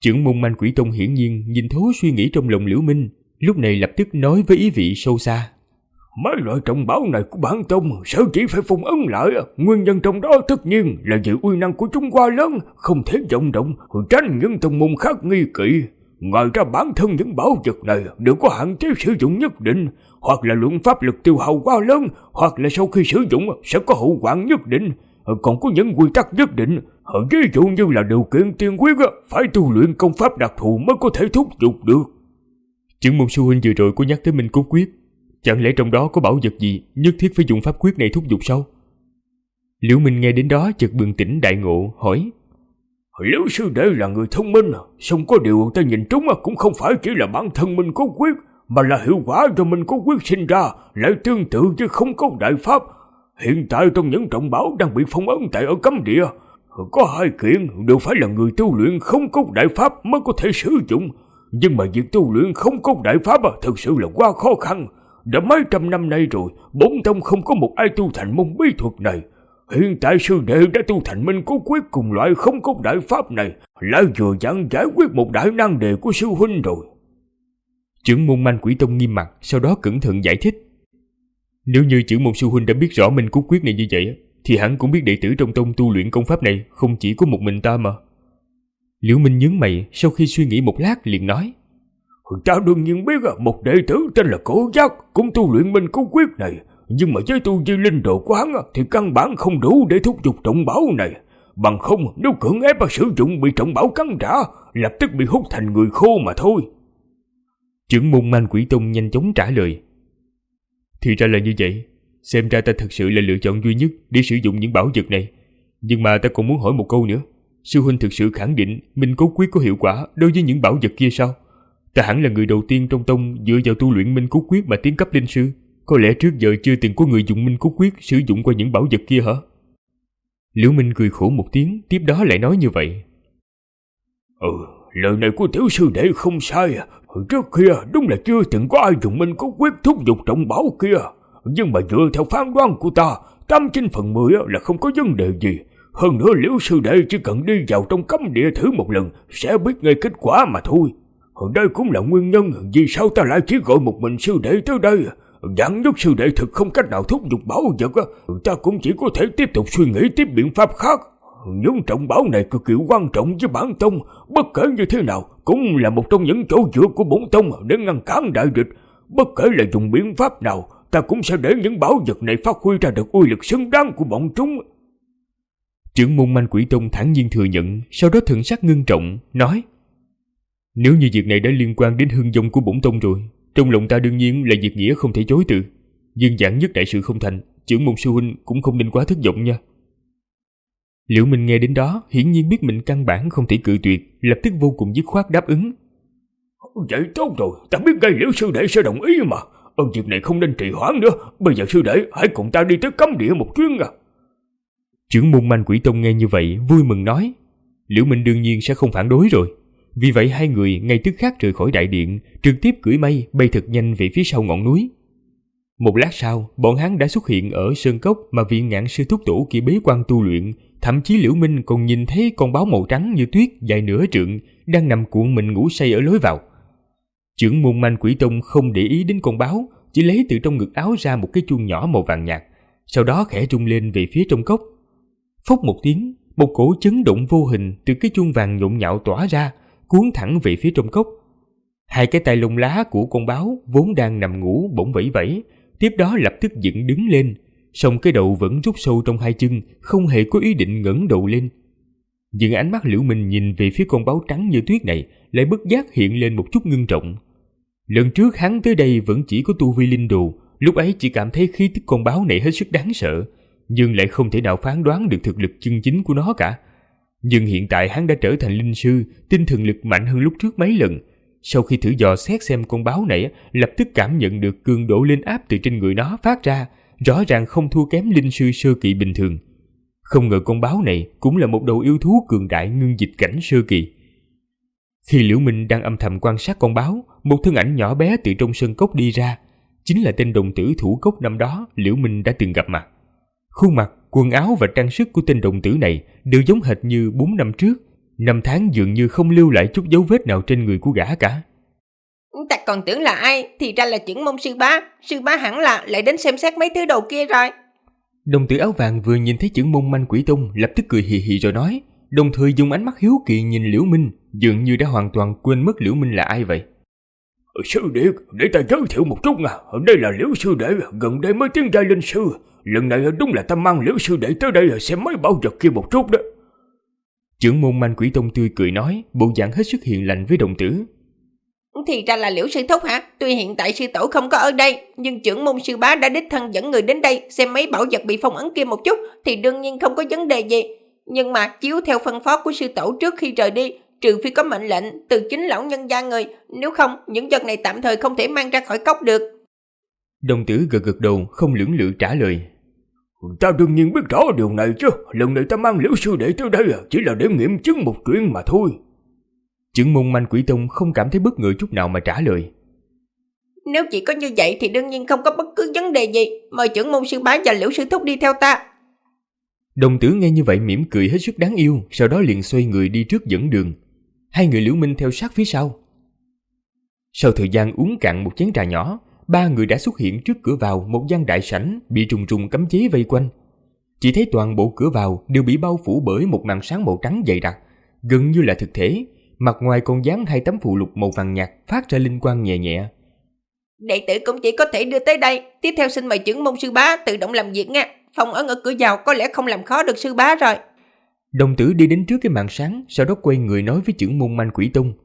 Trưởng môn Manh Quỷ Tông hiển nhiên nhìn thấu suy nghĩ trong lòng Liễu Minh, lúc này lập tức nói với ý vị sâu xa. Mấy loại trọng bảo này của bản tông sở chỉ phải phong ấn lại, nguyên nhân trong đó tất nhiên là vì uy năng của chúng quá lớn, không thể vọng động, tránh những tông môn khác nghi kỵ. Ngoài ra bản thân những bảo vật này đều có hạn chế sử dụng nhất định, hoặc là lượng pháp lực tiêu hao quá lớn, hoặc là sau khi sử dụng sẽ có hậu quả nhất định, còn có những quy tắc nhất định, ví dụ như là điều kiện tiên quyết phải tu luyện công pháp đặc thù mới có thể thúc giục được. Trưởng môn sư huynh vừa rồi có nhắc tới Minh Cốt Quyết, chẳng lẽ trong đó có bảo vật gì nhất thiết phải dùng pháp quyết này thúc giục sao? Liễu Minh nghe đến đó chợt bừng tỉnh đại ngộ, hỏi. Liễu sư đệ là người thông minh, song có điều ta nhìn trúng cũng không phải chỉ là bản thân Minh Cốt Quyết, mà là hiệu quả do Minh Cốt Quyết sinh ra lại tương tự với không cốt đại pháp. Hiện tại trong những trọng bảo đang bị phong ấn tại ở cấm địa, có 2 kiện đều phải là người tu luyện không cốt đại pháp mới có thể sử dụng. Nhưng mà việc tu luyện không cốt đại pháp thực sự là quá khó khăn. Đã mấy trăm năm nay rồi, bổn tông không có một ai tu thành môn bí thuật này. Hiện tại sư đệ đã tu thành Minh Cốt Quyết cùng loại không cốt đại pháp này, lại vừa dặn giải quyết một đại nan đề của sư huynh rồi. Trưởng môn Manh Quỷ Tông nghiêm mặt, sau đó cẩn thận giải thích. Nếu như trưởng môn sư huynh đã biết rõ Minh Cốt Quyết này như vậy, thì hẳn cũng biết đệ tử trong tông tu luyện công pháp này không chỉ có một mình ta mà. Liễu Minh nhướng mày, sau khi suy nghĩ một lát liền nói. Ta đương nhiên biết một đệ tử tên là Cổ Giác cũng tu luyện Minh Cốt Quyết này, nhưng mà với tu vi linh đồ của hắn thì căn bản không đủ để thúc giục trọng bảo này. Bằng không, nếu cưỡng ép sử dụng bị trọng bảo cắn trả, lập tức bị hút thành người khô mà thôi. Trưởng môn Manh Quỷ Tông nhanh chóng trả lời. Thì ra là như vậy, xem ra ta thật sự là lựa chọn duy nhất để sử dụng những bảo vật này. Nhưng mà ta còn muốn hỏi một câu nữa. Sư huynh thực sự khẳng định Minh Cốt Quyết có hiệu quả đối với những bảo vật kia sao? Ta hẳn là người đầu tiên trong tông dựa vào tu luyện Minh Cốt Quyết mà tiến cấp linh sư. Có lẽ trước giờ chưa từng có người dùng Minh Cốt Quyết sử dụng qua những bảo vật kia hả? Liễu Minh cười khổ một tiếng, tiếp đó lại nói như vậy. Lời này của tiểu sư đệ không sai. Trước kia đúng là chưa từng có ai dùng Minh Cốt Quyết thúc giục trọng bảo kia. Nhưng mà dựa theo phán đoán của ta, 89/10 là không có vấn đề gì. Hơn nữa Liễu sư đệ chỉ cần đi vào trong cấm địa thử một lần sẽ biết ngay kết quả mà thôi. Đây cũng là nguyên nhân vì sao ta lại chỉ gọi một mình sư đệ tới đây. Vạn nhất sư đệ thực không cách nào thúc giục bảo vật, ta cũng chỉ có thể tiếp tục suy nghĩ tiếp biện pháp khác. Những trọng bảo này cực kỳ quan trọng với bản tông, bất kể như thế nào cũng là một trong những chỗ dựa của bổn tông để ngăn cản đại địch. Bất kể là dùng biện pháp nào, ta cũng sẽ để những bảo vật này phát huy ra được uy lực xứng đáng của bọn chúng. Trưởng môn Manh Quỷ Tông thản nhiên thừa nhận, sau đó thần sắc ngưng trọng, nói. Nếu như việc này đã liên quan đến hương vong của bổn tông rồi, trong lòng ta đương nhiên là việc nghĩa không thể chối từ. Nhưng vạn nhất đại sự không thành, trưởng môn sư huynh cũng không nên quá thất vọng nha. Liễu Minh nghe đến đó, hiển nhiên biết mình căn bản không thể cự tuyệt, lập tức vô cùng dứt khoát đáp ứng. Vậy tốt rồi, ta biết ngay Liễu sư đệ sẽ đồng ý mà. Việc này không nên trì hoãn nữa, bây giờ sư đệ hãy cùng ta đi tới cấm địa một chuyến à. Trưởng môn Manh Quỷ Tông nghe như vậy vui mừng nói. Liễu Minh đương nhiên sẽ không phản đối rồi. Vì vậy hai người ngay tức khắc rời khỏi đại điện, trực tiếp cưỡi mây bay thật nhanh về phía sau ngọn núi. Một lát sau, bọn hắn đã xuất hiện ở sơn cốc mà vị Ngạn sư thúc tổ kia bế quan tu luyện. Thậm chí Liễu Minh còn nhìn thấy con báo màu trắng như tuyết dài nửa trượng đang nằm cuộn mình ngủ say ở lối vào. Trưởng môn Manh Quỷ Tông không để ý đến con báo, chỉ lấy từ trong ngực áo ra một cái chuông nhỏ màu vàng nhạt, sau đó khẽ rung lên về phía trong cốc. Phốc một tiếng, một cổ chấn động vô hình từ cái chuông vàng nhộn nhạo tỏa ra, cuốn thẳng về phía trong cốc. Hai cái tai lông lá của con báo vốn đang nằm ngủ bỗng vẫy vẫy, tiếp đó lập tức dựng đứng lên, song cái đầu vẫn rút sâu trong hai chân, không hề có ý định ngẩng đầu lên. Nhưng ánh mắt Liễu Minh nhìn về phía con báo trắng như tuyết này lại bất giác hiện lên một chút ngưng trọng. Lần trước hắn tới đây vẫn chỉ có tu vi linh đồ, lúc ấy chỉ cảm thấy khí tức con báo này hết sức đáng sợ, nhưng lại không thể nào phán đoán được thực lực chân chính của nó cả. Nhưng hiện tại hắn đã trở thành linh sư, tinh thần lực mạnh hơn lúc trước mấy lần. Sau khi thử dò xét xem con báo này, lập tức cảm nhận được cường độ linh áp từ trên người nó phát ra, rõ ràng không thua kém linh sư sơ kỳ bình thường. Không ngờ con báo này cũng là một đầu yêu thú cường đại ngưng dịch cảnh sơ kỳ. Khi Liễu Minh đang âm thầm quan sát con báo, một thân ảnh nhỏ bé từ trong sân cốc đi ra, chính là tên đồng tử thủ cốc năm đó Liễu Minh đã từng gặp mặt. Khuôn mặt, quần áo và trang sức của tên đồng tử này đều giống hệt như 4 năm trước, Năm tháng dường như không lưu lại chút dấu vết nào trên người của gã cả. Ta còn tưởng là ai, thì ra là Chưởng Môn sư bá hẳn là lại đến xem xét mấy thứ đồ kia rồi. Đồng tử áo vàng vừa nhìn thấy Chưởng Môn Manh Quỷ Tông lập tức cười hì hì rồi nói, đồng thời dùng ánh mắt hiếu kỳ nhìn Liễu Minh, dường như đã hoàn toàn quên mất Liễu Minh là ai vậy. Sư đệ, để ta giới thiệu một chút nha. Đây là Liễu sư đệ, gần đây mới tiến giai linh sư. Lần này đúng là ta mang Liễu sư đệ tới đây xem mấy bảo vật kia một chút đó. Chưởng Môn Manh Quỷ Tông tươi cười nói, bộ dạng hết sức hiền lành với đồng tử. Thì ra là Liễu sư thúc hả? Tuy hiện tại sư tổ không có ở đây, nhưng Chưởng Môn sư bá đã đích thân dẫn người đến đây xem mấy bảo vật bị phong ấn kia một chút, thì đương nhiên không có vấn đề gì. Nhưng mà chiếu theo phân phó của sư tổ trước khi rời đi, trừ phi có mệnh lệnh từ chính lão nhân gia người, nếu không những vật này tạm thời không thể mang ra khỏi cốc được. Đồng tử gật gật đầu, không lưỡng lự trả lời. Ta đương nhiên biết rõ điều này chứ. Lần này ta mang Liễu sư đệ tới đây chỉ là để nghiệm chứng một chuyện mà thôi. Chưởng Môn Manh Quỷ Tông không cảm thấy bất ngờ chút nào mà trả lời. Nếu chỉ có như vậy thì đương nhiên không có bất cứ vấn đề gì. Mời Chưởng Môn sư bá và Liễu sư thúc đi theo ta. Đồng tử nghe như vậy mỉm cười hết sức đáng yêu, sau đó liền xoay người đi trước dẫn đường. Hai người Liễu Minh theo sát phía sau. Sau thời gian uống cạn một chén trà nhỏ, ba người đã xuất hiện trước cửa vào một gian đại sảnh bị trùng trùng cấm chế vây quanh. Chỉ thấy toàn bộ cửa vào đều bị bao phủ bởi một màn sáng màu trắng dày đặc, gần như là thực thể. Mặt ngoài còn dán hai tấm phù lục màu vàng nhạt phát ra linh quang nhẹ nhẹ. Đệ tử cũng chỉ có thể đưa tới đây. Tiếp theo xin mời Chưởng Môn sư bá tự động làm việc nha. Phong ấn ở cửa vào có lẽ không làm khó được sư bá rồi. Đồng tử đi đến trước cái màn sáng, sau đó quay người nói với Chưởng Môn Manh Quỷ Tông.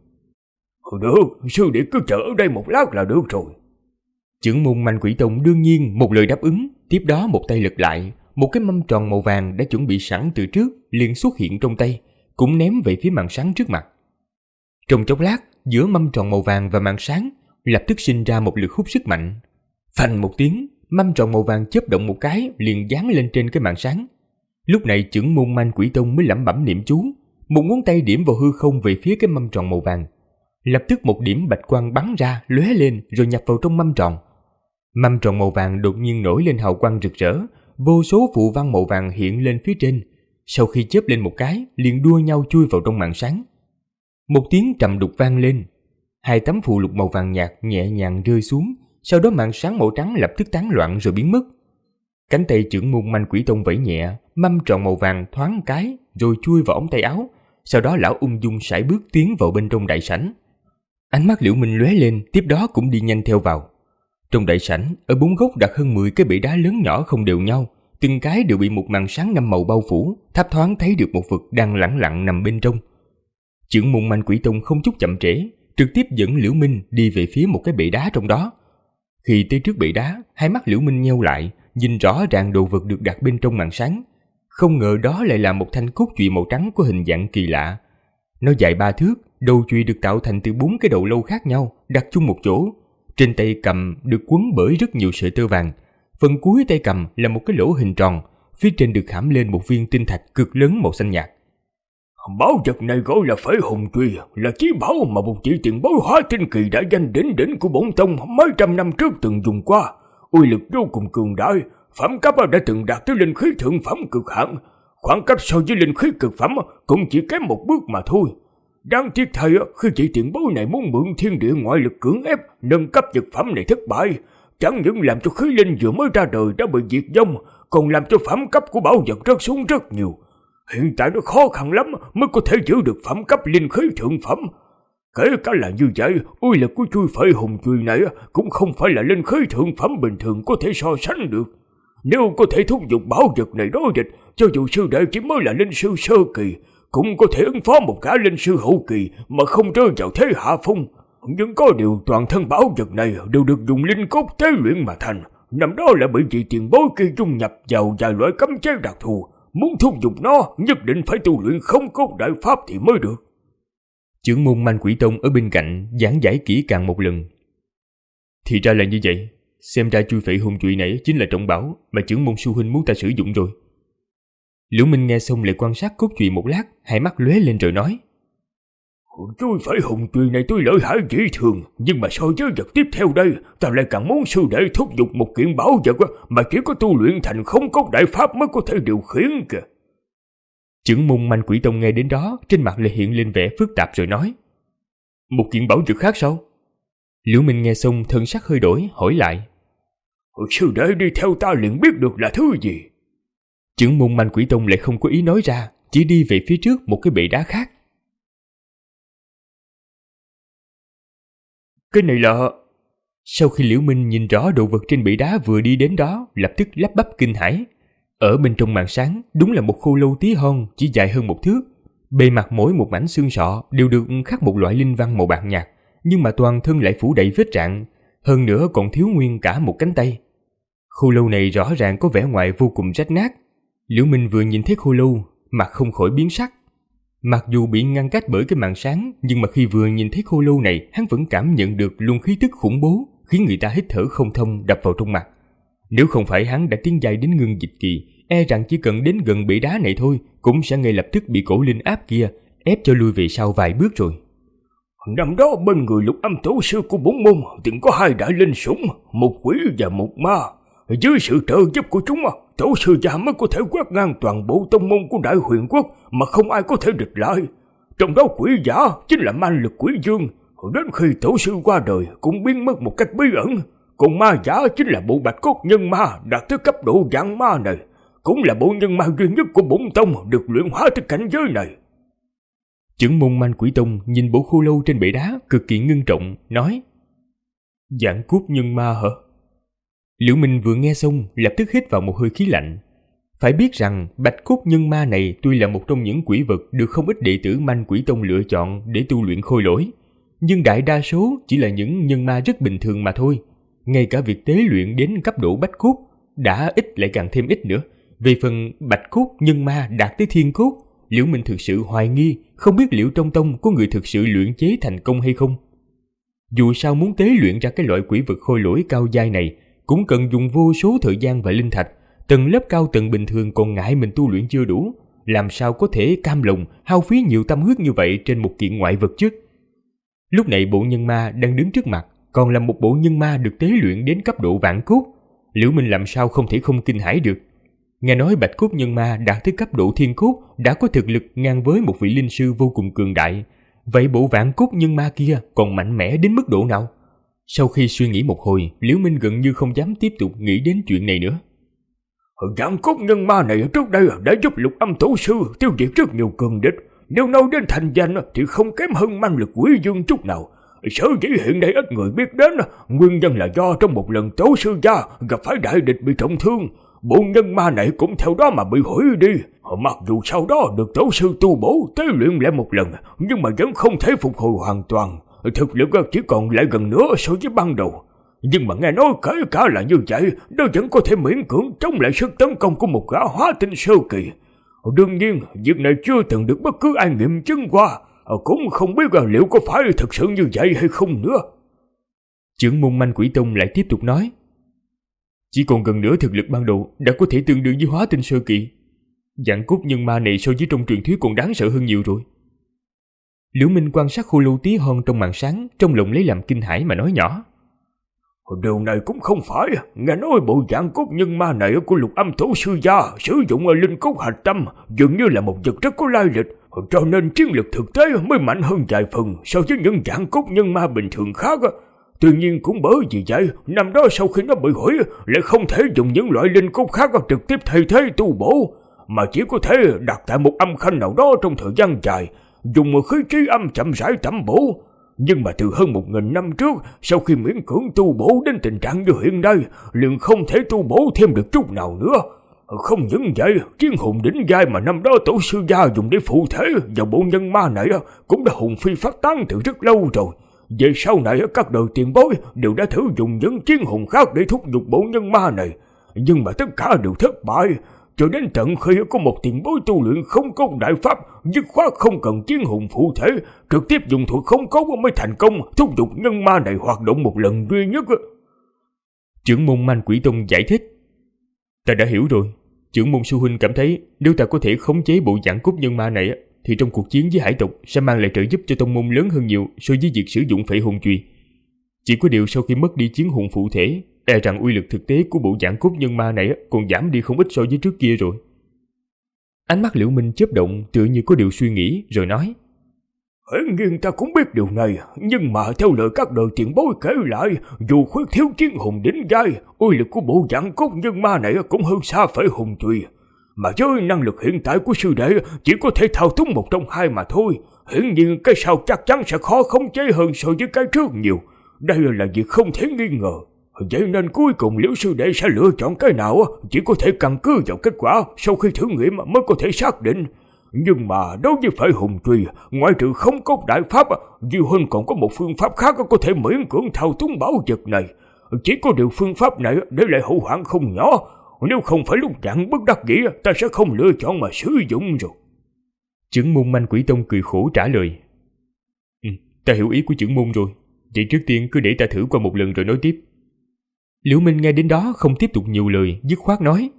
Được, sư đệ cứ chờ ở đây một lát là được rồi. Chưởng Môn Manh Quỷ Tông đương nhiên một lời đáp ứng. Tiếp đó một tay lật lại, một cái mâm tròn màu vàng đã chuẩn bị sẵn từ trước liền xuất hiện trong tay, cũng ném về phía màn sáng trước mặt. Trong chốc lát, giữa mâm tròn màu vàng và màn sáng lập tức sinh ra một lực hút sức mạnh. Phành một tiếng, mâm tròn màu vàng chớp động một cái liền dán lên trên cái màn sáng. Lúc này Chưởng Môn Manh Quỷ Tông mới lẩm bẩm niệm chú, một ngón tay điểm vào hư không về phía cái mâm tròn màu vàng. Lập tức một điểm bạch quang bắn ra, lóe lên rồi nhập vào trong mâm tròn. Mâm tròn màu vàng đột nhiên nổi lên hào quang rực rỡ, vô số phù văn màu vàng hiện lên phía trên. Sau khi chớp lên một cái, liền đua nhau chui vào trong màn sáng. Một tiếng trầm đục vang lên, hai tấm phù lục màu vàng nhạt nhẹ nhàng rơi xuống, sau đó màn sáng màu trắng lập tức tán loạn rồi biến mất. Cánh tay Chưởng Môn Manh Quỷ Tông vẫy nhẹ, mâm tròn màu vàng thoáng cái rồi chui vào ống tay áo, sau đó lão ung dung sải bước tiến vào bên trong đại sảnh. Ánh mắt Liễu Minh lóe lên, tiếp đó cũng đi nhanh theo vào. Trong đại sảnh, ở bốn góc đặt hơn 10 cái bể đá lớn nhỏ không đều nhau, từng cái đều bị một màn sáng ngăm màu bao phủ, thấp thoáng thấy được một vực đang lẳng lặng nằm bên trong. Chưởng Môn Manh Quỷ Tông không chút chậm trễ, trực tiếp dẫn Liễu Minh đi về phía một cái bể đá trong đó. Khi tới trước bể đá, hai mắt Liễu Minh nheo lại, nhìn rõ ràng đồ vật được đặt bên trong màn sáng. Không ngờ đó lại là một thanh cốt chùy màu trắng có hình dạng kỳ lạ. Nó dài 3 thước, đầu chùy được tạo thành từ 4 cái đầu lâu khác nhau, đặt chung một chỗ. Trên tay cầm được quấn bởi rất nhiều sợi tơ vàng. Phần cuối tay cầm là một cái lỗ hình tròn, phía trên được khảm lên một viên tinh thạch cực lớn màu xanh nhạt. Bảo vật này gọi là Phệ Hồn Chùy, là chí bảo mà một vị tiền bối Hóa Tinh Kỳ đã danh đỉnh đỉnh của bổn tông mấy trăm năm trước từng dùng qua. Uy lực vô cùng cường đại, phẩm cấp đã từng đạt tới linh khí thượng phẩm cực hạn, khoảng cách so với linh khí cực phẩm cũng chỉ kém một bước mà thôi. Đáng tiếc thay khi vị tiền bối này muốn mượn thiên địa ngoại lực cưỡng ép nâng cấp vật phẩm này thất bại, chẳng những làm cho khí linh vừa mới ra đời đã bị diệt vong, còn làm cho phẩm cấp của bảo vật rớt xuống rất nhiều. Hiện tại nó khó khăn lắm mới có thể giữ được phẩm cấp linh khí thượng phẩm. Kể cả là như vậy, uy lực của chuôi Phệ Hồn Chùy này cũng không phải là linh khí thượng phẩm bình thường có thể so sánh được. Nếu có thể thúc giục bảo vật này đối địch, cho dù sư đệ chỉ mới là linh sư sơ kỳ, cũng có thể ứng phó một cả linh sư hậu kỳ mà không rơi vào thế hạ phong. Nhưng có điều toàn thân bảo vật này đều được dùng linh cốt tế luyện mà thành, năm đó lại bị vị tiền bối kia dung nhập vào vài loại cấm chế đặc thù. Muốn thúc giục nó nhất định phải tu luyện không cốt đại pháp thì mới được. Chưởng Môn Manh Quỷ Tông ở bên cạnh giảng giải kỹ càng một lần. Thì ra là như vậy, xem ra chuôi Phệ Hồn Chùy này chính là trọng bảo mà Chưởng Môn sư huynh muốn ta sử dụng rồi. Liễu Minh nghe xong lại quan sát cốt chùy một lát, hai mắt lóe lên rồi nói: Chuôi Phệ Hồn Chùy này tuy lợi hại dễ thường, nhưng mà so với vật tiếp theo đây, ta lại càng muốn sư đệ thúc giục một kiện bảo vật mà chỉ có tu luyện thành không cốt đại pháp mới có thể điều khiển kìa. Trưởng môn Manh Quỷ Tông nghe đến đó, trên mặt lại hiện lên vẻ phức tạp rồi nói: Một kiện bảo vật khác sao? Liễu Minh nghe xong thân sắc hơi đổi, hỏi lại: Sư đệ đi theo ta liền biết được là thứ gì? Trưởng môn Manh Quỷ Tông lại không có ý nói ra, chỉ đi về phía trước một cái bệ đá khác. Cái này là... Sau khi Liễu Minh nhìn rõ đồ vật trên bệ đá vừa đi đến đó, lập tức lắp bắp kinh hãi. Ở bên trong màn sáng, đúng là một khô lâu tí hon chỉ dài hơn 1 thước. Bề mặt mỗi một mảnh xương sọ đều được khắc một loại linh văn màu bạc nhạt, nhưng mà toàn thân lại phủ đầy vết rạn, hơn nữa còn thiếu nguyên cả một cánh tay. Khô lâu này rõ ràng có vẻ ngoài vô cùng rách nát. Liễu Minh vừa nhìn thấy khô lâu, mặt không khỏi biến sắc. Mặc dù bị ngăn cách bởi cái màn sáng, nhưng mà khi vừa nhìn thấy khô lâu này, hắn vẫn cảm nhận được luồng khí tức khủng bố, khiến người ta hít thở không thông, đập vào trong mặt. Nếu không phải hắn đã tiến giai đến ngưng dịch kỳ, e rằng chỉ cần đến gần bể đá này thôi, cũng sẽ ngay lập tức bị cổ linh áp kia ép cho lui về sau vài bước rồi. Năm đó bên người Lục Âm tổ sư của bổn môn từng có 2 đại linh sủng, một quỷ và một ma. Dưới sự trợ giúp của chúng, tổ sư già mới có thể quét ngang toàn bộ tông môn của Đại Huyền Quốc mà không ai có thể địch lại. Trong đó quỷ giả chính là man lực quỷ dương, đến khi tổ sư qua đời cũng biến mất một cách bí ẩn. Còn ma giả chính là bộ bạch cốt nhân ma đạt tới cấp độ dạng ma này, cũng là bộ nhân ma duy nhất của bổn tông được luyện hóa tới cảnh giới này. Trưởng môn Manh Quỷ Tông nhìn bộ khô lâu trên bệ đá cực kỳ ngưng trọng, nói: Dạng cốt nhân ma hả? Liễu Minh vừa nghe xong lập tức hít vào một hơi khí lạnh. Phải biết rằng bạch cốt nhân ma này tuy là một trong những quỷ vật được không ít đệ tử Manh Quỷ Tông lựa chọn để tu luyện khôi lỗi, nhưng đại đa số chỉ là những nhân ma rất bình thường mà thôi. Ngay cả việc tế luyện đến cấp độ bách cốt đã ít lại càng thêm ít nữa. Về phần bạch cốt nhân ma đạt tới thiên cốt, Liễu Minh thực sự hoài nghi không biết liệu trong tông có người thực sự luyện chế thành công hay không. Dù sao muốn tế luyện ra cái loại quỷ vật khôi lỗi cao giai này cũng cần dùng vô số thời gian và linh thạch. Tầng lớp cao tầng bình thường còn ngại mình tu luyện chưa đủ, làm sao có thể cam lòng hao phí nhiều tâm huyết như vậy trên một kiện ngoại vật chứ. Lúc này bộ nhân ma đang đứng trước mặt còn là một bộ nhân ma được tế luyện đến cấp độ vạn cốt. Liễu Minh làm sao không thể không kinh hãi được. Nghe nói bạch cốt nhân ma đạt tới cấp độ thiên cốt đã có thực lực ngang với một vị linh sư vô cùng cường đại. Vậy bộ vạn cốt nhân ma kia còn mạnh mẽ đến mức độ nào? Sau khi suy nghĩ một hồi, Liễu Minh gần như không dám tiếp tục nghĩ đến chuyện này nữa. Vạn cốt nhân ma này trước đây đã giúp Lục Âm tổ sư tiêu diệt rất nhiều cường địch. Nếu nói đến thành danh thì không kém hơn man lực quỷ dương chút nào. Sở dĩ hiện nay ít người biết đến, nguyên nhân là do trong một lần tổ sư gia gặp phải đại địch bị trọng thương, bộ nhân ma này cũng theo đó mà bị hủy đi. Mặc dù sau đó được tổ sư tu bổ tế luyện lại một lần, nhưng mà vẫn không thể phục hồi hoàn toàn. Thực lực chỉ còn lại gần nửa so với ban đầu. Nhưng mà nghe nói kể cả là như vậy, nó vẫn có thể miễn cưỡng chống lại sức tấn công của một gã hóa tinh sơ kỳ. Đương nhiên, việc này chưa từng được bất cứ ai nghiệm chứng qua, cũng không biết liệu có phải thực sự như vậy hay không nữa. Trưởng môn Manh Quỷ Tông lại tiếp tục nói: Chỉ còn gần nửa thực lực ban đầu đã có thể tương đương với hóa tinh sơ kỳ. Dạng cốt nhân ma này so với trong truyền thuyết còn đáng sợ hơn nhiều rồi. Liễu Minh quan sát khô lâu tí hon trong màn sáng, trong lòng lấy làm kinh hãi mà nói nhỏ: Điều này cũng không phải. Nghe nói bộ dạng cốt nhân ma này của Lục Âm tổ sư gia sử dụng linh cốt hạch tâm dường như là một vật rất có lai lịch, cho nên chiến lực thực tế mới mạnh hơn vài phần so với những dạng cốt nhân ma bình thường khác. Tuy nhiên cũng bởi vì vậy, năm đó sau khi nó bị hủy lại không thể dùng những loại linh cốt khác trực tiếp thay thế tu bổ, mà chỉ có thể đặt tại một âm khanh nào đó trong thời gian dài, dùng một khí trí âm chậm rãi tẩm bổ. Nhưng mà từ hơn 1000 năm trước, sau khi miễn cưỡng tu bổ đến tình trạng như hiện nay, liền không thể tu bổ thêm được chút nào nữa. Không những vậy, chiến hồn đỉnh giai mà năm đó tổ sư gia dùng để phụ thể vào bộ nhân ma này cũng đã hồn phi phát tán từ rất lâu rồi. Về sau này các đời tiền bối đều đã thử dùng những chiến hồn khác để thúc giục bộ nhân ma này, nhưng mà tất cả đều thất bại. Cho đến tận khi có một tiền bối tu luyện không cốt đại pháp, dứt khoát không cần chiến hồn phụ thể, trực tiếp dùng thuật không cốt mới thành công thúc giục nhân ma này hoạt động một lần duy nhất. Trưởng môn Manh Quỷ Tông giải thích: Ta đã hiểu rồi. Trưởng môn sư huynh cảm thấy nếu ta có thể khống chế bộ dạng cốt nhân ma này thì trong cuộc chiến với hải tộc sẽ mang lại trợ giúp cho tông môn lớn hơn nhiều so với việc sử dụng phệ hồn chùy. Chỉ có điều sau khi mất đi chiến hồn phụ thể, e rằng uy lực thực tế của bộ dạng cốt nhân ma này còn giảm đi không ít so với trước kia rồi. Ánh mắt Liễu Minh chớp động tựa như có điều suy nghĩ rồi nói: Hiển nhiên ta cũng biết điều này, nhưng mà theo lời các đời tiền bối kể lại, dù khuyết thiếu chiến hùng đỉnh giai, uy lực của bộ dạng cốt nhân ma này cũng hơn xa phải hùng tùy. Mà với năng lực hiện tại của sư đệ chỉ có thể thao túng một trong hai mà thôi. Hiển nhiên cái sau chắc chắn sẽ khó khống chế hơn so với cái trước nhiều. Đây là việc không thể nghi ngờ. Vậy nên cuối cùng Liễu sư đệ sẽ lựa chọn cái nào chỉ có thể căn cứ vào kết quả sau khi thử nghiệm mới có thể xác định. Nhưng mà đối với phải hùng truy, ngoại trừ không có đại pháp, Diêu Huynh còn có một phương pháp khác có thể miễn cưỡng thao túng bảo vật này. Chỉ có điều phương pháp này để lại hậu hoạn không nhỏ. Nếu không phải lúc rạng bất đắc dĩ, ta sẽ không lựa chọn mà sử dụng rồi. Trưởng môn Manh Quỷ Tông cười khổ trả lời: Ta hiểu ý của trưởng môn rồi. Vậy trước tiên cứ để ta thử qua một lần rồi nói tiếp. Liễu Minh nghe đến đó không tiếp tục nhiều lời, dứt khoát nói: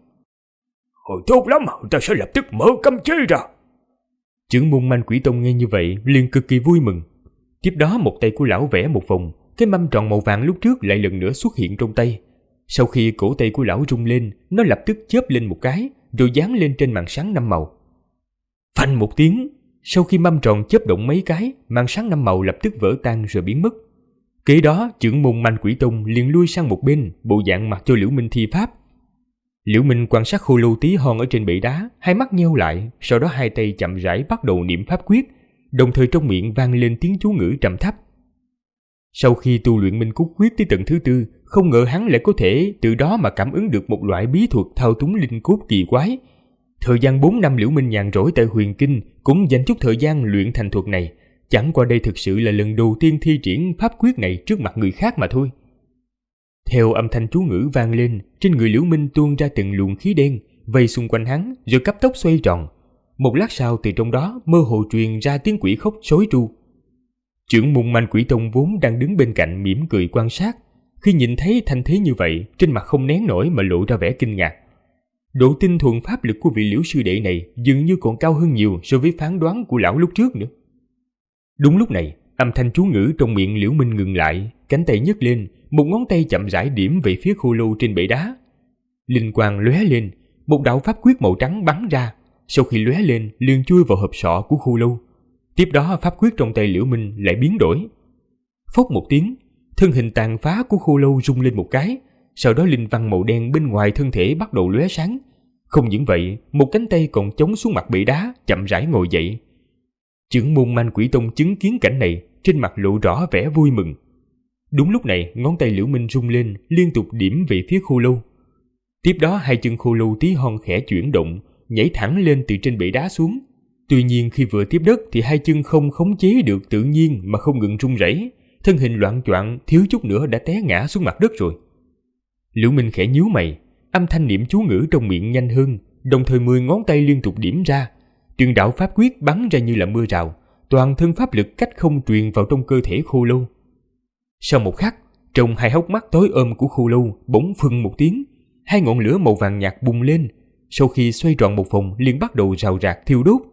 Hồi tốt lắm, ta sẽ lập tức mở cấm chế ra. Trưởng môn Manh Quỷ Tông nghe như vậy liền cực kỳ vui mừng. Tiếp đó một tay của lão vẽ một vòng, cái mâm tròn màu vàng lúc trước lại lần nữa xuất hiện trong tay. Sau khi cổ tay của lão rung lên, nó lập tức chớp lên một cái, rồi dán lên trên màn sáng 5 màu. Phanh một tiếng, sau khi mâm tròn chớp động mấy cái, màn sáng 5 màu lập tức vỡ tan rồi biến mất. Kế đó, trưởng môn Manh Quỷ Tông liền lui sang một bên, bộ dạng mặc cho Liễu Minh thi pháp. Liễu Minh quan sát khô lâu tí hon ở trên bệ đá, hai mắt nheo lại, sau đó hai tay chậm rãi bắt đầu niệm pháp quyết, đồng thời trong miệng vang lên tiếng chú ngữ trầm thấp. Sau khi tu luyện Minh Cốt Quyết tới tầng thứ 4, không ngờ hắn lại có thể từ đó mà cảm ứng được một loại bí thuật thao túng linh cốt kỳ quái. Thời gian 4 năm Liễu Minh nhàn rỗi tại Huyền Kinh cũng dành chút thời gian luyện thành thuật này, chẳng qua đây thực sự là lần đầu tiên thi triển pháp quyết này trước mặt người khác mà thôi. Theo âm thanh chú ngữ vang lên, trên người Liễu Minh tuôn ra từng luồng khí đen, vây xung quanh hắn rồi cấp tốc xoay tròn. Một lát sau từ trong đó mơ hồ truyền ra tiếng quỷ khóc sói tru. Trưởng môn Manh Quỷ Tông vốn đang đứng bên cạnh mỉm cười quan sát, khi nhìn thấy thanh thế như vậy, trên mặt không nén nổi mà lộ ra vẻ kinh ngạc. Độ tinh thuần pháp lực của vị Liễu sư đệ này dường như còn cao hơn nhiều so với phán đoán của lão lúc trước nữa. Đúng lúc này, âm thanh chú ngữ trong miệng Liễu Minh ngừng lại, cánh tay nhấc lên, một ngón tay chậm rãi điểm về phía khô lâu trên bệ đá. Linh quang lóe lên, một đạo pháp quyết màu trắng bắn ra, sau khi lóe lên liền chui vào hộp sọ của khô lâu. Tiếp đó pháp quyết trong tay Liễu Minh lại biến đổi. Phốc một tiếng, thân hình tàn phá của khô lâu rung lên một cái, sau đó linh văn màu đen bên ngoài thân thể bắt đầu lóe sáng. Không những vậy, một cánh tay còn chống xuống mặt bệ đá, chậm rãi ngồi dậy. Trưởng môn Manh Quỷ Tông chứng kiến cảnh này, trên mặt lộ rõ vẻ vui mừng. Đúng lúc này, ngón tay Liễu Minh rung lên, liên tục điểm về phía khô lâu. Tiếp đó hai chân khô lâu tí hon khẽ chuyển động, nhảy thẳng lên từ trên bệ đá xuống. Tuy nhiên khi vừa tiếp đất thì hai chân không khống chế được tự nhiên mà không ngừng rung rẩy, thân hình loạng choạng thiếu chút nữa đã té ngã xuống mặt đất rồi. Liễu Minh khẽ nhíu mày, âm thanh niệm chú ngữ trong miệng nhanh hơn, đồng thời 10 ngón tay liên tục điểm ra, truyền đạo pháp quyết bắn ra như là mưa rào, toàn thân pháp lực cách không truyền vào trong cơ thể khô lâu. Sau một khắc, trong hai hốc mắt tối om của khô lâu bỗng phừng một tiếng, hai ngọn lửa màu vàng nhạt bùng lên, sau khi xoay tròn một vòng liền bắt đầu rào rạc thiêu đốt.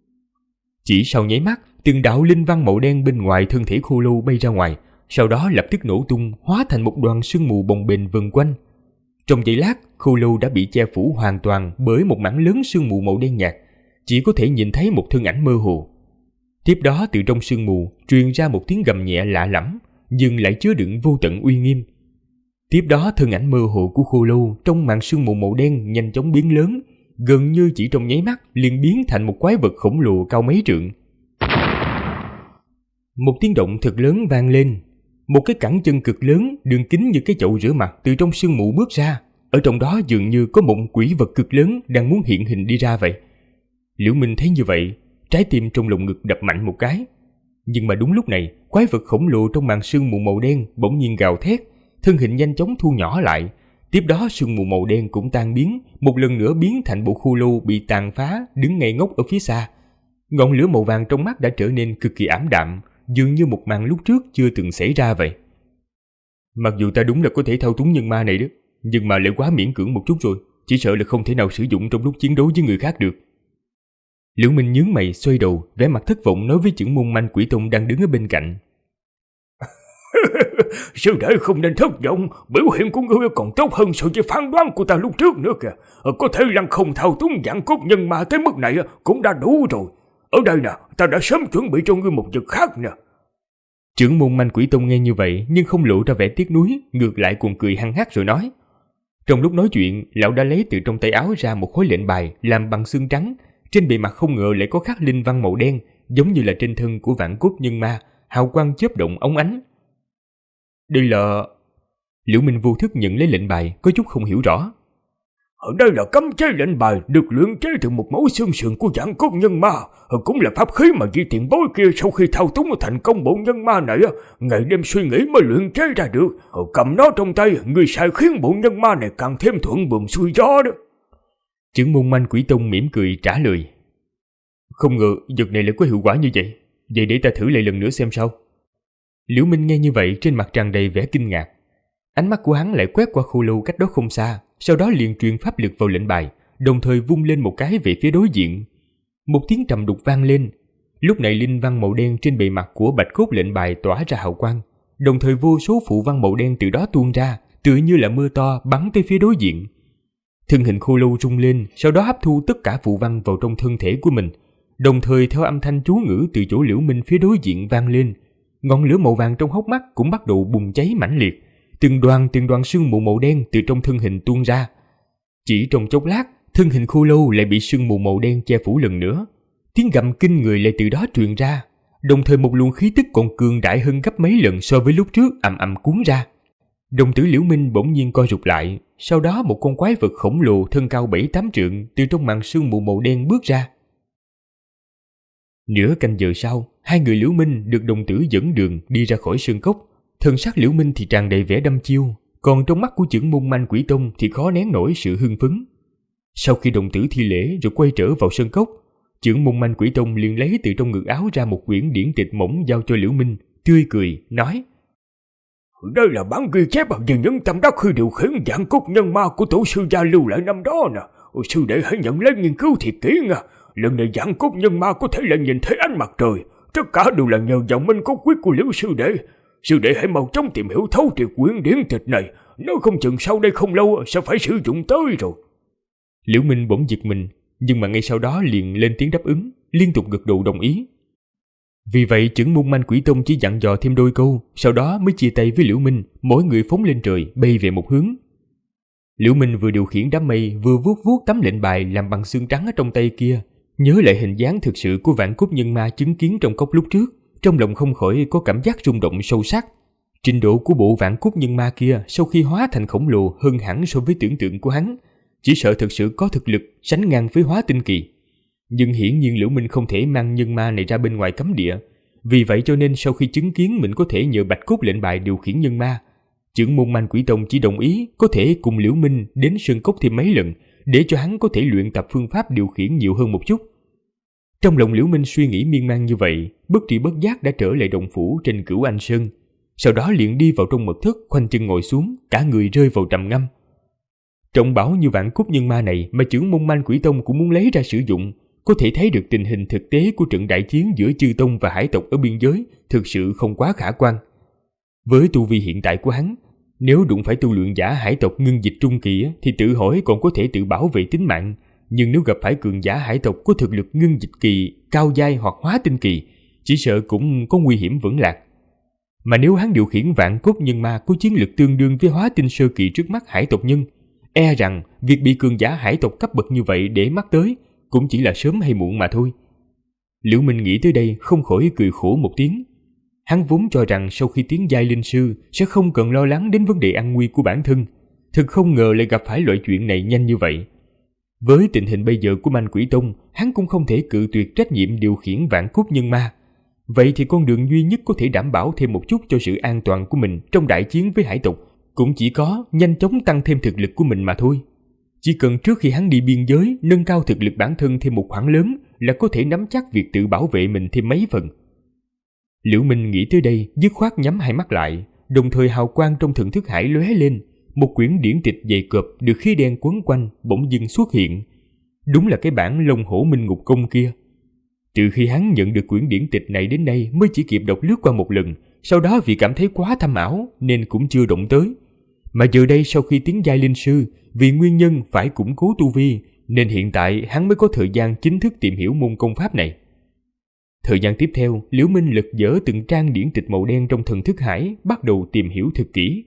Chỉ sau nháy mắt, từng đạo linh văn màu đen bên ngoài thân thể khô lâu bay ra ngoài, sau đó lập tức nổ tung, hóa thành một đoàn sương mù bồng bềnh vần quanh. Trong giây lát, khô lâu đã bị che phủ hoàn toàn bởi một mảng lớn sương mù màu đen nhạt, chỉ có thể nhìn thấy một thân ảnh mơ hồ. Tiếp đó từ trong sương mù truyền ra một tiếng gầm nhẹ lạ lẫm, nhưng lại chứa đựng vô tận uy nghiêm. Tiếp đó thân ảnh mơ hồ của khô lâu trong màn sương mù màu đen nhanh chóng biến lớn, gần như chỉ trong nháy mắt liền biến thành một quái vật khổng lồ cao mấy trượng. Một tiếng động thật lớn vang lên, một cái cẳng chân cực lớn đường kính như cái chậu rửa mặt từ trong sương mù bước ra, ở trong đó dường như có một quỷ vật cực lớn đang muốn hiện hình đi ra vậy. Liễu Minh thấy như vậy, trái tim trong lồng ngực đập mạnh một cái. Nhưng mà đúng lúc này, quái vật khổng lồ trong màn sương mù màu đen bỗng nhiên gào thét, thân hình nhanh chóng thu nhỏ lại. Tiếp đó sương mù màu đen cũng tan biến, một lần nữa biến thành bộ khô lâu bị tàn phá đứng ngây ngốc ở phía xa. Ngọn lửa màu vàng trong mắt đã trở nên cực kỳ ảm đạm, dường như một màn lúc trước chưa từng xảy ra vậy. Mặc dù ta đúng là có thể thao túng nhân ma này đó, nhưng mà lại quá miễn cưỡng một chút rồi, chỉ sợ là không thể nào sử dụng trong lúc chiến đấu với người khác được. Liễu Minh nhướng mày xoay đầu, vẻ mặt thất vọng nói với trưởng môn Manh Quỷ Tông đang đứng ở bên cạnh. Sư đệ không nên thất vọng, biểu hiện của ngươi còn tốt hơn so với phán đoán của ta lúc trước nữa kìa. Có thể lăng không thao túng vạn cốt nhân ma tới mức này cũng đã đủ rồi. Ở đây nè, ta đã sớm chuẩn bị cho ngươi một vật khác nè. Trưởng môn Manh Quỷ Tông nghe như vậy nhưng không lộ ra vẻ tiếc nuối, ngược lại còn cười hăng hắc rồi nói. Trong lúc nói chuyện, lão đã lấy từ trong tay áo ra một khối lệnh bài làm bằng xương trắng, trên bề mặt không ngờ lại có khắc linh văn màu đen, giống như là trên thân của vạn cốt nhân ma, hào quang chớp động óng ánh. Đây là... Liễu Minh vô thức nhận lấy lệnh bài, có chút không hiểu rõ. Ở đây là cấm chế lệnh bài được luyện chế từ một mẫu xương sườn của vạn cốt nhân ma, cũng là pháp khí mà vị tiền bối kia sau khi thao túng thành công bộ nhân ma này ngày đêm suy nghĩ mới luyện chế ra được. Cầm nó trong tay, người sai khiến bộ nhân ma này càng thêm thuận buồm xuôi gió đó. Trưởng môn Manh Quỷ Tông mỉm cười trả lời. Không ngờ vật này lại có hiệu quả như vậy, vậy để ta thử lại lần nữa xem sao. Liễu Minh nghe như vậy trên mặt tràn đầy vẻ kinh ngạc. Ánh mắt của hắn lại quét qua khô lâu cách đó không xa, sau đó liền truyền pháp lực vào lệnh bài, đồng thời vung lên một cái về phía đối diện. Một tiếng trầm đục vang lên. Lúc này linh văn màu đen trên bề mặt của bạch cốt lệnh bài tỏa ra hào quang, đồng thời vô số phụ văn màu đen từ đó tuôn ra, tựa như là mưa to bắn tới phía đối diện. Thân hình khô lâu rung lên, sau đó hấp thu tất cả phụ văn vào trong thân thể của mình, đồng thời theo âm thanh chú ngữ từ chỗ Liễu Minh phía đối diện vang lên, ngọn lửa màu vàng trong hốc mắt cũng bắt đầu bùng cháy mãnh liệt. Từng đoàn sương mù màu đen từ trong thân hình tuôn ra. Chỉ trong chốc lát, thân hình khô lâu lại bị sương mù màu đen che phủ lần nữa. Tiếng gầm kinh người lại từ đó truyền ra, đồng thời một luồng khí tức còn cường đại hơn gấp mấy lần so với lúc trước ầm ầm cuốn ra. Đồng tử Liễu Minh bỗng nhiên co rụt lại, sau đó một con quái vật khổng lồ thân cao 7-8 trượng từ trong màn sương mù màu đen bước ra. Nửa canh giờ sau, hai người Liễu Minh được đồng tử dẫn đường đi ra khỏi sơn cốc. Thân sắc Liễu Minh thì tràn đầy vẻ đăm chiêu, còn trong mắt của trưởng môn Manh Quỷ Tông thì khó nén nổi sự hưng phấn. Sau khi đồng tử thi lễ rồi quay trở vào sơn cốc, trưởng môn Manh Quỷ Tông liền lấy từ trong ngực áo ra một quyển điển tịch mỏng giao cho Liễu Minh, tươi cười nói: Đây là bản ghi chép về những tâm đắc khi điều khiển vạn cốt nhân ma của tổ sư gia lưu lại năm đó nè. Sư đệ hãy nhận lấy nghiên cứu thiệt kỹ nha. Lần này vạn cốt nhân ma có thể lại nhìn thấy ánh mặt trời, tất cả đều là nhờ vọng minh cốt quyết của Liễu sư đệ. Sư đệ hãy mau chóng tìm hiểu thấu triệt quyển điển tịch này, nếu không chừng sau đây không lâu sẽ phải sử dụng tới rồi. Liễu Minh bỗng giật mình, nhưng mà ngay sau đó liền lên tiếng đáp ứng, liên tục gật đầu đồng ý. Vì vậy trưởng môn Manh Quỷ Tông chỉ dặn dò thêm đôi câu, sau đó mới chia tay với Liễu Minh, mỗi người phóng lên trời bay về một hướng. Liễu Minh vừa điều khiển đám mây vừa vuốt tấm lệnh bài làm bằng xương trắng ở trong tay kia, nhớ lại hình dáng thực sự của vạn cốt nhân ma chứng kiến trong cốc lúc trước, trong lòng không khỏi có cảm giác rung động sâu sắc. Trình độ của bộ vạn cốt nhân ma kia sau khi hóa thành khổng lồ hơn hẳn so với tưởng tượng của hắn, chỉ sợ thực sự có thực lực sánh ngang với hóa tinh kỳ. Nhưng hiển nhiên Liễu Minh không thể mang nhân ma này ra bên ngoài cấm địa, vì vậy cho nên sau khi chứng kiến mình có thể nhờ bạch cốt lệnh bài điều khiển nhân ma, trưởng môn Manh Quỷ Tông chỉ đồng ý có thể cùng Liễu Minh đến sơn cốc thêm mấy lần, để cho hắn có thể luyện tập phương pháp điều khiển nhiều hơn một chút. Trong lòng Liễu Minh suy nghĩ miên man như vậy, bất tri bất giác đã trở lại động phủ trên Cửu Anh Sơn, sau đó liền đi vào trong mật thất, khoanh chân ngồi xuống, cả người rơi vào trầm ngâm. Trọng bảo như vạn cốt nhân ma này mà trưởng môn Manh Quỷ Tông cũng muốn lấy ra sử dụng, có thể thấy được tình hình thực tế của trận đại chiến giữa chư tông và hải tộc ở biên giới thực sự không quá khả quan. Với tu vi hiện tại của hắn, nếu đụng phải tu luyện giả hải tộc ngưng dịch trung kỳ thì tự hỏi còn có thể tự bảo vệ tính mạng, nhưng nếu gặp phải cường giả hải tộc có thực lực ngưng dịch kỳ, cao giai hoặc hóa tinh kỳ, chỉ sợ cũng có nguy hiểm vững lạc. Mà nếu hắn điều khiển vạn cốt nhân ma có chiến lực tương đương với hóa tinh sơ kỳ trước mắt hải tộc nhân, e rằng việc bị cường giả hải tộc cấp bậc như vậy để mắt tới cũng chỉ là sớm hay muộn mà thôi. Liễu Minh nghĩ tới đây không khỏi cười khổ một tiếng. Hắn vốn cho rằng sau khi tiến giai linh sư sẽ không cần lo lắng đến vấn đề an nguy của bản thân, thực không ngờ lại gặp phải loại chuyện này nhanh như vậy. Với tình hình bây giờ của Manh Quỷ Tông, hắn cũng không thể cự tuyệt trách nhiệm điều khiển vạn cốt nhân ma. Vậy thì con đường duy nhất có thể đảm bảo thêm một chút cho sự an toàn của mình trong đại chiến với hải tộc cũng chỉ có nhanh chóng tăng thêm thực lực của mình mà thôi. Chỉ cần trước khi hắn đi biên giới nâng cao thực lực bản thân thêm một khoản lớn là có thể nắm chắc việc tự bảo vệ mình thêm mấy phần. Liễu Minh nghĩ tới đây, dứt khoát nhắm hai mắt lại, đồng thời hào quang trong thần thức hải lóe lên, một quyển điển tịch dày cộp được khí đen quấn quanh bỗng dưng xuất hiện. Đúng là cái bản Long Hổ Minh Ngục Công kia. Từ khi hắn nhận được quyển điển tịch này đến nay mới chỉ kịp đọc lướt qua một lần, sau đó vì cảm thấy quá thâm ảo nên cũng chưa động tới. Mà giờ đây sau khi tiến giai linh sư, vì nguyên nhân phải củng cố tu vi, nên hiện tại hắn mới có thời gian chính thức tìm hiểu môn công pháp này. Thời gian tiếp theo, Liễu Minh lật dở từng trang điển tịch màu đen trong thần thức hải, bắt đầu tìm hiểu thật kỹ.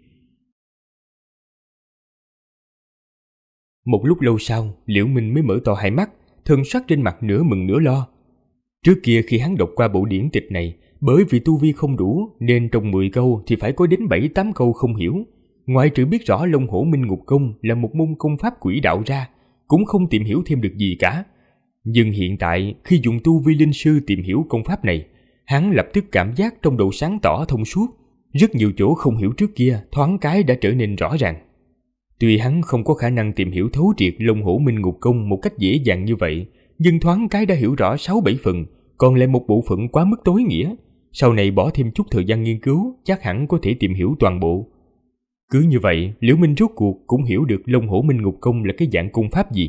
Một lúc lâu sau, Liễu Minh mới mở to hai mắt, thần sắc trên mặt nửa mừng nửa lo. Trước kia khi hắn đọc qua bộ điển tịch này, bởi vì tu vi không đủ nên trong 10 câu thì phải có đến 7-8 câu không hiểu. Ngoại trừ biết rõ Long Hổ Minh Ngục Công là một môn công pháp quỷ đạo ra, cũng không tìm hiểu thêm được gì cả. Nhưng hiện tại, khi dùng tu vi linh sư tìm hiểu công pháp này, hắn lập tức cảm giác trong đầu sáng tỏ thông suốt. Rất nhiều chỗ không hiểu trước kia thoáng cái đã trở nên rõ ràng. Tuy hắn không có khả năng tìm hiểu thấu triệt Long Hổ Minh Ngục Công một cách dễ dàng như vậy, nhưng thoáng cái đã hiểu rõ 6-7 phần, còn lại một bộ phận quá mức tối nghĩa. Sau này bỏ thêm chút thời gian nghiên cứu, chắc hẳn có thể tìm hiểu toàn bộ. Cứ như vậy, Liễu Minh rốt cuộc cũng hiểu được Long Hổ Minh Ngục Công là cái dạng công pháp gì.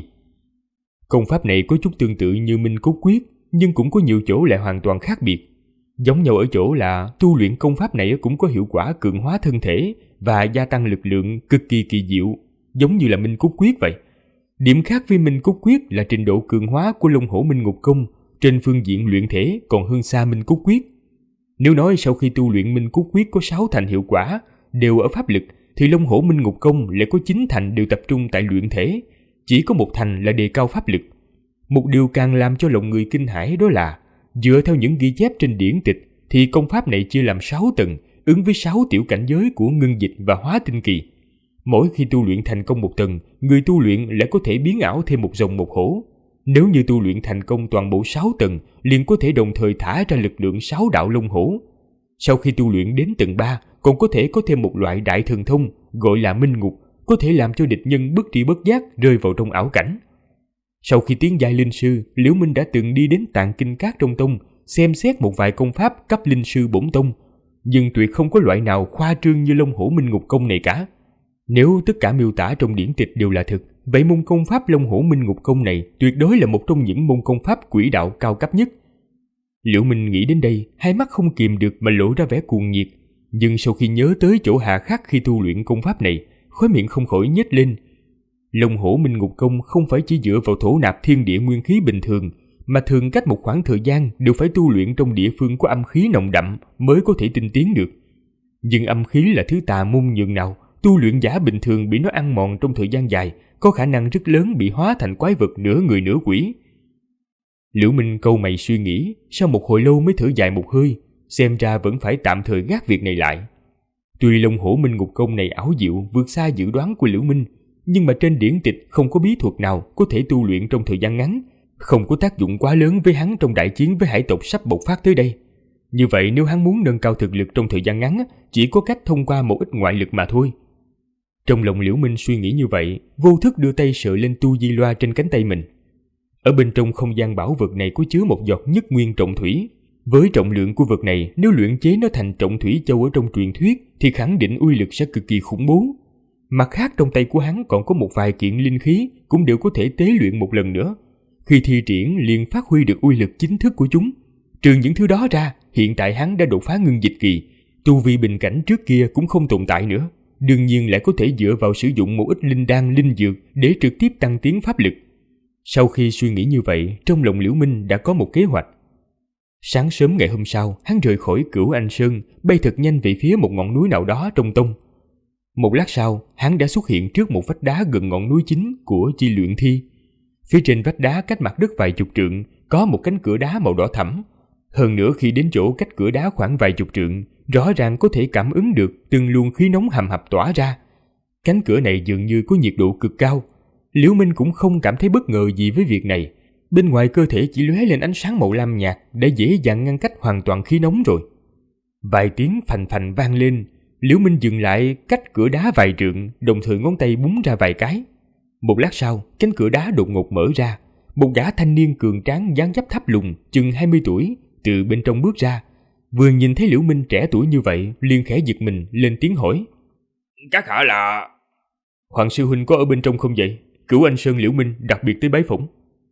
Công pháp này có chút tương tự như Minh Cốt Quyết, nhưng cũng có nhiều chỗ lại hoàn toàn khác biệt. Giống nhau ở chỗ là tu luyện công pháp này cũng có hiệu quả cường hóa thân thể và gia tăng lực lượng cực kỳ kỳ diệu, giống như là Minh Cốt Quyết vậy. Điểm khác với Minh Cốt Quyết là trình độ cường hóa của Long Hổ Minh Ngục Công trên phương diện luyện thể còn hơn xa Minh Cốt Quyết. Nếu nói sau khi tu luyện Minh Cốt Quyết có 6 thành hiệu quả đều ở pháp lực, thì Long Hổ Minh Ngục Công lại có 9 thành đều tập trung tại luyện thể, chỉ có 1 thành là đề cao pháp lực. Một điều càng làm cho lòng người kinh hãi đó là, dựa theo những ghi chép trên điển tịch thì công pháp này chia làm 6 tầng, ứng với 6 tiểu cảnh giới của ngưng dịch và hóa tinh kỳ. Mỗi khi tu luyện thành công một tầng, người tu luyện lại có thể biến ảo thêm một rồng một hổ. Nếu như tu luyện thành công toàn bộ 6 tầng, liền có thể đồng thời thả ra lực lượng 6 đạo long hổ. Sau khi tu luyện đến tầng 3, còn có thể có thêm một loại đại thần thông gọi là Minh Ngục, có thể làm cho địch nhân bất tri bất giác rơi vào trong ảo cảnh. Sau khi tiến giai linh sư, Liễu Minh đã từng đi đến Tạng Kinh Các trong tông, xem xét một vài công pháp cấp linh sư bổn tông, nhưng tuyệt không có loại nào khoa trương như Long Hổ Minh Ngục Công này cả. Nếu tất cả miêu tả trong điển tịch đều là thực, vậy môn công pháp Long Hổ Minh Ngục Công này tuyệt đối là một trong những môn công pháp quỷ đạo cao cấp nhất. Liễu Minh nghĩ đến đây, hai mắt không kìm được mà lộ ra vẻ cuồng nhiệt, nhưng sau khi nhớ tới chỗ hà khắc khi tu luyện công pháp này, khóe miệng không khỏi nhếch lên. Long Hổ Minh Ngục Công không phải chỉ dựa vào thổ nạp thiên địa nguyên khí bình thường, mà thường cách một khoảng thời gian đều phải tu luyện trong địa phương có âm khí nồng đậm mới có thể tinh tiến được. Nhưng âm khí là thứ tà môn nhường nào, tu luyện giả bình thường bị nó ăn mòn trong thời gian dài, có khả năng rất lớn bị hóa thành quái vật nửa người nửa quỷ. Liễu Minh cau mày suy nghĩ, sau một hồi lâu mới thở dài một hơi, xem ra vẫn phải tạm thời gác việc này lại. Tuy Long Hổ Minh Ngục Công này ảo diệu vượt xa dự đoán của Liễu Minh, nhưng mà trên điển tịch không có bí thuật nào có thể tu luyện trong thời gian ngắn, không có tác dụng quá lớn với hắn trong đại chiến với hải tộc sắp bộc phát tới đây. Như vậy nếu hắn muốn nâng cao thực lực trong thời gian ngắn, chỉ có cách thông qua một ít ngoại lực mà thôi. Trong lòng Liễu Minh suy nghĩ như vậy, vô thức đưa tay sờ lên tu di loa trên cánh tay mình. Ở bên trong không gian bảo vật này có chứa một giọt nhất nguyên trọng thủy. Với trọng lượng của vật này, nếu luyện chế nó thành trọng thủy châu ở trong truyền thuyết thì khẳng định uy lực sẽ cực kỳ khủng bố. Mặt khác trong tay của hắn còn có một vài kiện linh khí cũng đều có thể tế luyện một lần nữa. Khi thi triển liền phát huy được uy lực chính thức của chúng. Trừ những thứ đó ra, hiện tại hắn đã đột phá ngưng dịch kỳ, tu vi bình cảnh trước kia cũng không tồn tại nữa. Đương nhiên lại có thể dựa vào sử dụng một ít linh đan linh dược để trực tiếp tăng tiến pháp lực. Sau khi suy nghĩ như vậy, trong lòng Liễu Minh đã có một kế hoạch. Sáng sớm ngày hôm sau, hắn rời khỏi Cửu Anh Sơn, bay thật nhanh về phía một ngọn núi nào đó trong tông. Một lát sau, hắn đã xuất hiện trước một vách đá gần ngọn núi chính của Chi Luyện Thi. Phía trên vách đá cách mặt đất vài chục trượng, có một cánh cửa đá màu đỏ thẫm. Hơn nữa khi đến chỗ cách cửa đá khoảng vài chục trượng, rõ ràng có thể cảm ứng được từng luồng khí nóng hầm hập tỏa ra. Cánh cửa này dường như có nhiệt độ cực cao. Liễu Minh cũng không cảm thấy bất ngờ gì với việc này. Bên ngoài cơ thể chỉ lóe lên ánh sáng màu lam nhạt đã dễ dàng ngăn cách hoàn toàn khí nóng rồi. Vài tiếng phành phành vang lên, Liễu Minh dừng lại cách cửa đá vài trượng, đồng thời ngón tay búng ra vài cái. Một lát sau, cánh cửa đá đột ngột mở ra. Một gã thanh niên cường tráng dáng dấp thấp lùn, chừng 20 tuổi, từ bên trong bước ra. Vừa nhìn thấy Liễu Minh trẻ tuổi như vậy, liền khẽ giật mình lên tiếng hỏi: Chắc hẳn là... Hoàng sư huynh có ở bên trong không vậy? Cửu Anh Sơn Liễu Minh đặc biệt tới bái phỏng.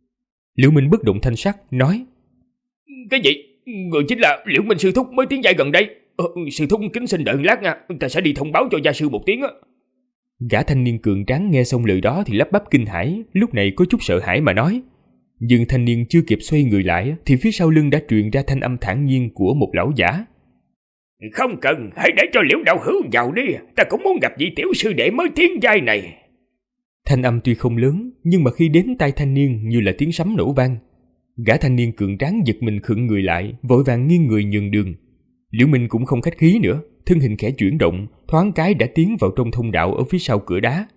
Liễu Minh bất động thanh sắc nói: Cái gì? Người chính là Liễu Minh sư thúc mới tiến giai gần đây. Sư thúc kính xin đợi lát nha, ta sẽ đi thông báo cho gia sư một tiếng á. Gã thanh niên cường tráng nghe xong lời đó thì lắp bắp kinh hãi, lúc này có chút sợ hãi mà nói. Nhưng thanh niên chưa kịp xoay người lại thì phía sau lưng đã truyền ra thanh âm thản nhiên của một lão giả. Không cần, hãy để cho Liễu đạo hữu vào đi, ta cũng muốn gặp vị tiểu sư đệ mới tiến giai này. Thanh âm tuy không lớn, nhưng mà khi đến tai thanh niên như là tiếng sấm nổ vang. Gã thanh niên cường tráng giật mình khựng người lại, vội vàng nghiêng người nhường đường. Liễu Minh cũng không khách khí nữa, thân hình khẽ chuyển động, thoáng cái đã tiến vào trong thông đạo ở phía sau cửa đá.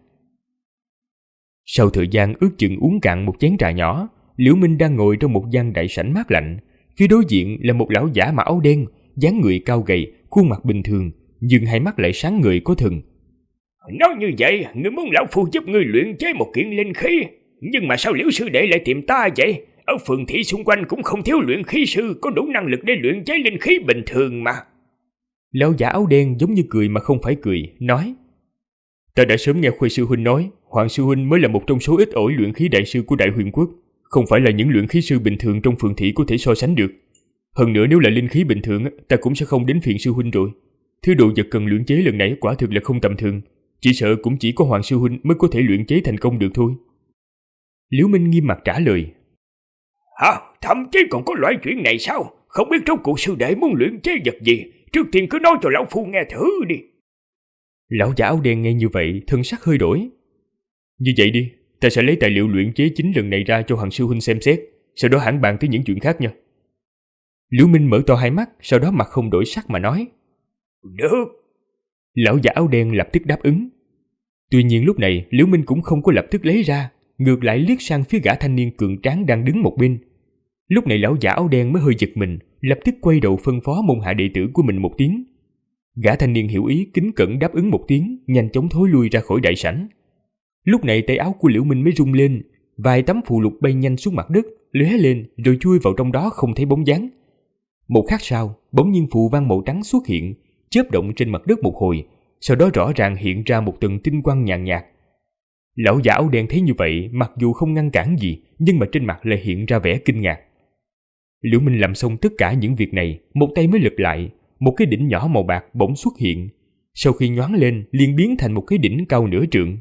Sau thời gian ước chừng uống cạn một chén trà nhỏ, Liễu Minh đang ngồi trong một gian đại sảnh mát lạnh. Phía đối diện là một lão giả mặc áo đen, dáng người cao gầy, khuôn mặt bình thường, nhưng hai mắt lại sáng ngời có thần. Nói như vậy, ngươi muốn lão phu giúp ngươi luyện chế một kiện linh khí, nhưng mà sao Liễu sư đệ lại tìm ta vậy? Ở phường thị xung quanh cũng không thiếu luyện khí sư có đủ năng lực để luyện chế linh khí bình thường mà. Lão giả áo đen giống như cười mà không phải cười, nói: Ta đã sớm nghe Khuê sư huynh nói, Hoàng sư huynh mới là một trong số ít ỏi luyện khí đại sư của Đại Huyền Quốc, không phải là những luyện khí sư bình thường trong phường thị có thể so sánh được. Hơn nữa nếu là linh khí bình thường, ta cũng sẽ không đến phiền sư huynh rồi. Thứ đồ vật cần luyện chế lần này quả thực là không tầm thường, chỉ sợ cũng chỉ có Hoàng sư huynh mới có thể luyện chế thành công được thôi. Liễu Minh nghiêm mặt trả lời: Hả? Thậm chí còn có loại chuyện này sao? Không biết rốt cuộc sư đệ muốn luyện chế vật gì, trước tiên cứ nói cho lão phu nghe thử đi. Lão giả áo đen nghe như vậy, thân sắc hơi đổi. Như vậy đi, ta sẽ lấy tài liệu luyện chế chính lần này ra cho Hoàng sư huynh xem xét, sau đó hãng bàn tới những chuyện khác nha. Liễu Minh mở to hai mắt, sau đó mặt không đổi sắc mà nói: Được. Lão giả áo đen lập tức đáp ứng. Tuy nhiên lúc này Liễu Minh cũng không có lập tức lấy ra, ngược lại liếc sang phía gã thanh niên cường tráng đang đứng một bên. Lúc này lão giả áo đen mới hơi giật mình, lập tức quay đầu phân phó môn hạ đệ tử của mình một tiếng. Gã thanh niên hiểu ý kính cẩn đáp ứng một tiếng, nhanh chóng thối lui ra khỏi đại sảnh. Lúc này tay áo của Liễu Minh mới rung lên, vài tấm phù lục bay nhanh xuống mặt đất, lóe lên rồi chui vào trong đó không thấy bóng dáng. Một khắc sau, bỗng nhiên phù văn màu trắng xuất hiện, chớp động trên mặt đất một hồi, sau đó rõ ràng hiện ra một tầng tinh quang nhàn nhạt. Lão giả áo đen thấy như vậy, mặc dù không ngăn cản gì, nhưng mà trên mặt lại hiện ra vẻ kinh ngạc. Liễu Minh làm xong tất cả những việc này, một tay mới lật lại, một cái đỉnh nhỏ màu bạc bỗng xuất hiện. Sau khi nhoáng lên, liền biến thành một cái đỉnh cao nửa trượng.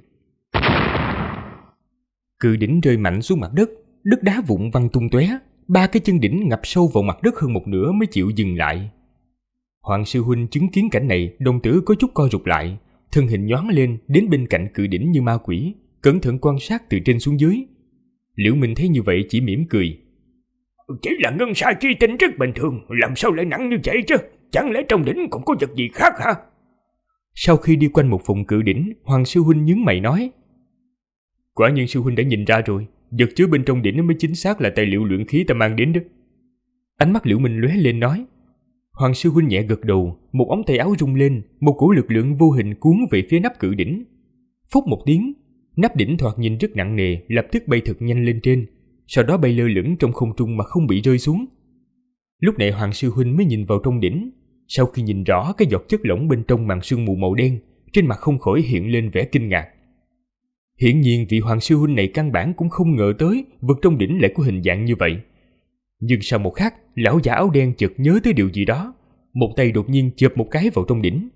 Cự đỉnh rơi mạnh xuống mặt đất, đất đá vụn văng tung tóe, ba cái chân đỉnh ngập sâu vào mặt đất hơn một nửa mới chịu dừng lại. Hoàng sư huynh chứng kiến cảnh này, đồng tử có chút co rụt lại, thân hình nhoáng lên đến bên cạnh cự đỉnh như ma quỷ, cẩn thận quan sát từ trên xuống dưới. Liễu Minh thấy như vậy chỉ mỉm cười. Chỉ là ngân sa chi tinh rất bình thường, làm sao lại nặng như vậy chứ? Chẳng lẽ trong đỉnh còn có vật gì khác hả? Sau khi đi quanh một vòng cự đỉnh, Hoàng sư huynh nhướng mày nói: Quả nhiên sư huynh đã nhìn ra rồi, vật chứa bên trong đỉnh mới chính xác là tài liệu luyện khí ta mang đến đó. Ánh mắt Liễu Minh lóe lên nói. Hoàng sư huynh nhẹ gật đầu, một ống tay áo rung lên, một cổ lực lượng vô hình cuốn về phía nắp cự đỉnh. Phốc một tiếng, nắp đỉnh thoạt nhìn rất nặng nề, lập tức bay thật nhanh lên trên, sau đó bay lơ lửng trong không trung mà không bị rơi xuống. Lúc này Hoàng sư huynh mới nhìn vào trong đỉnh, sau khi nhìn rõ cái giọt chất lỏng bên trong màn sương mù màu đen, trên mặt không khỏi hiện lên vẻ kinh ngạc. Hiển nhiên vị Hoàng sư huynh này căn bản cũng không ngờ tới vật trong đỉnh lại có hình dạng như vậy. Nhưng sau một khắc, lão giả áo đen chợt nhớ tới điều gì đó, một tay đột nhiên chộp một cái vào trong đỉnh.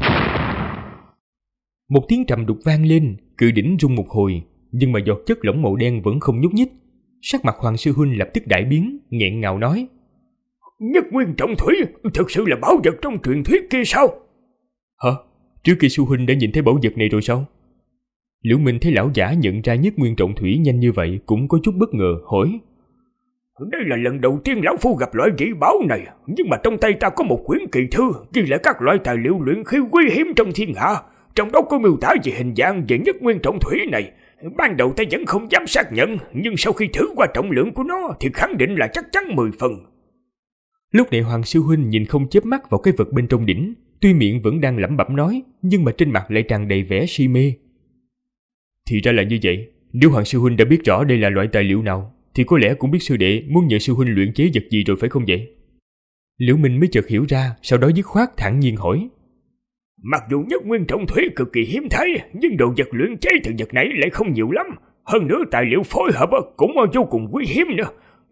Một tiếng trầm đục vang lên, cự đỉnh rung một hồi, nhưng mà giọt chất lỏng màu đen vẫn không nhúc nhích. Sắc mặt Hoàng sư huynh lập tức đại biến, nghẹn ngào nói: Nhất nguyên trọng thủy, thực sự là bảo vật trong truyền thuyết kia sao? Hả? Trước kia sư huynh đã nhìn thấy bảo vật này rồi sao? Liễu Minh thấy lão giả nhận ra nhất nguyên trọng thủy nhanh như vậy cũng có chút bất ngờ, hỏi: Đây là lần đầu tiên lão phu gặp loại dị bảo này, nhưng mà trong tay ta có một quyển kỳ thư ghi lại các loại tài liệu luyện khí quý hiếm trong thiên hạ, trong đó có miêu tả về hình dạng về nhất nguyên trọng thủy này. Ban đầu ta vẫn không dám xác nhận, nhưng sau khi thử qua trọng lượng của nó thì khẳng định là chắc chắn 10 phần. Lúc này Hoàng sư huynh nhìn không chớp mắt vào cái vật bên trong đỉnh, tuy miệng vẫn đang lẩm bẩm nói, nhưng mà trên mặt lại tràn đầy vẻ si mê. Thì ra là như vậy, nếu Hoàng sư huynh đã biết rõ đây là loại tài liệu nào, thì có lẽ cũng biết sư đệ muốn nhờ sư huynh luyện chế vật gì rồi phải không vậy? Liễu Minh mới chợt hiểu ra, sau đó dứt khoát thản nhiên hỏi: Mặc dù nhất nguyên trọng thủy cực kỳ hiếm thấy, nhưng đồ vật luyện chế từ vật này lại không nhiều lắm. Hơn nữa tài liệu phối hợp cũng vô cùng quý hiếm nữa.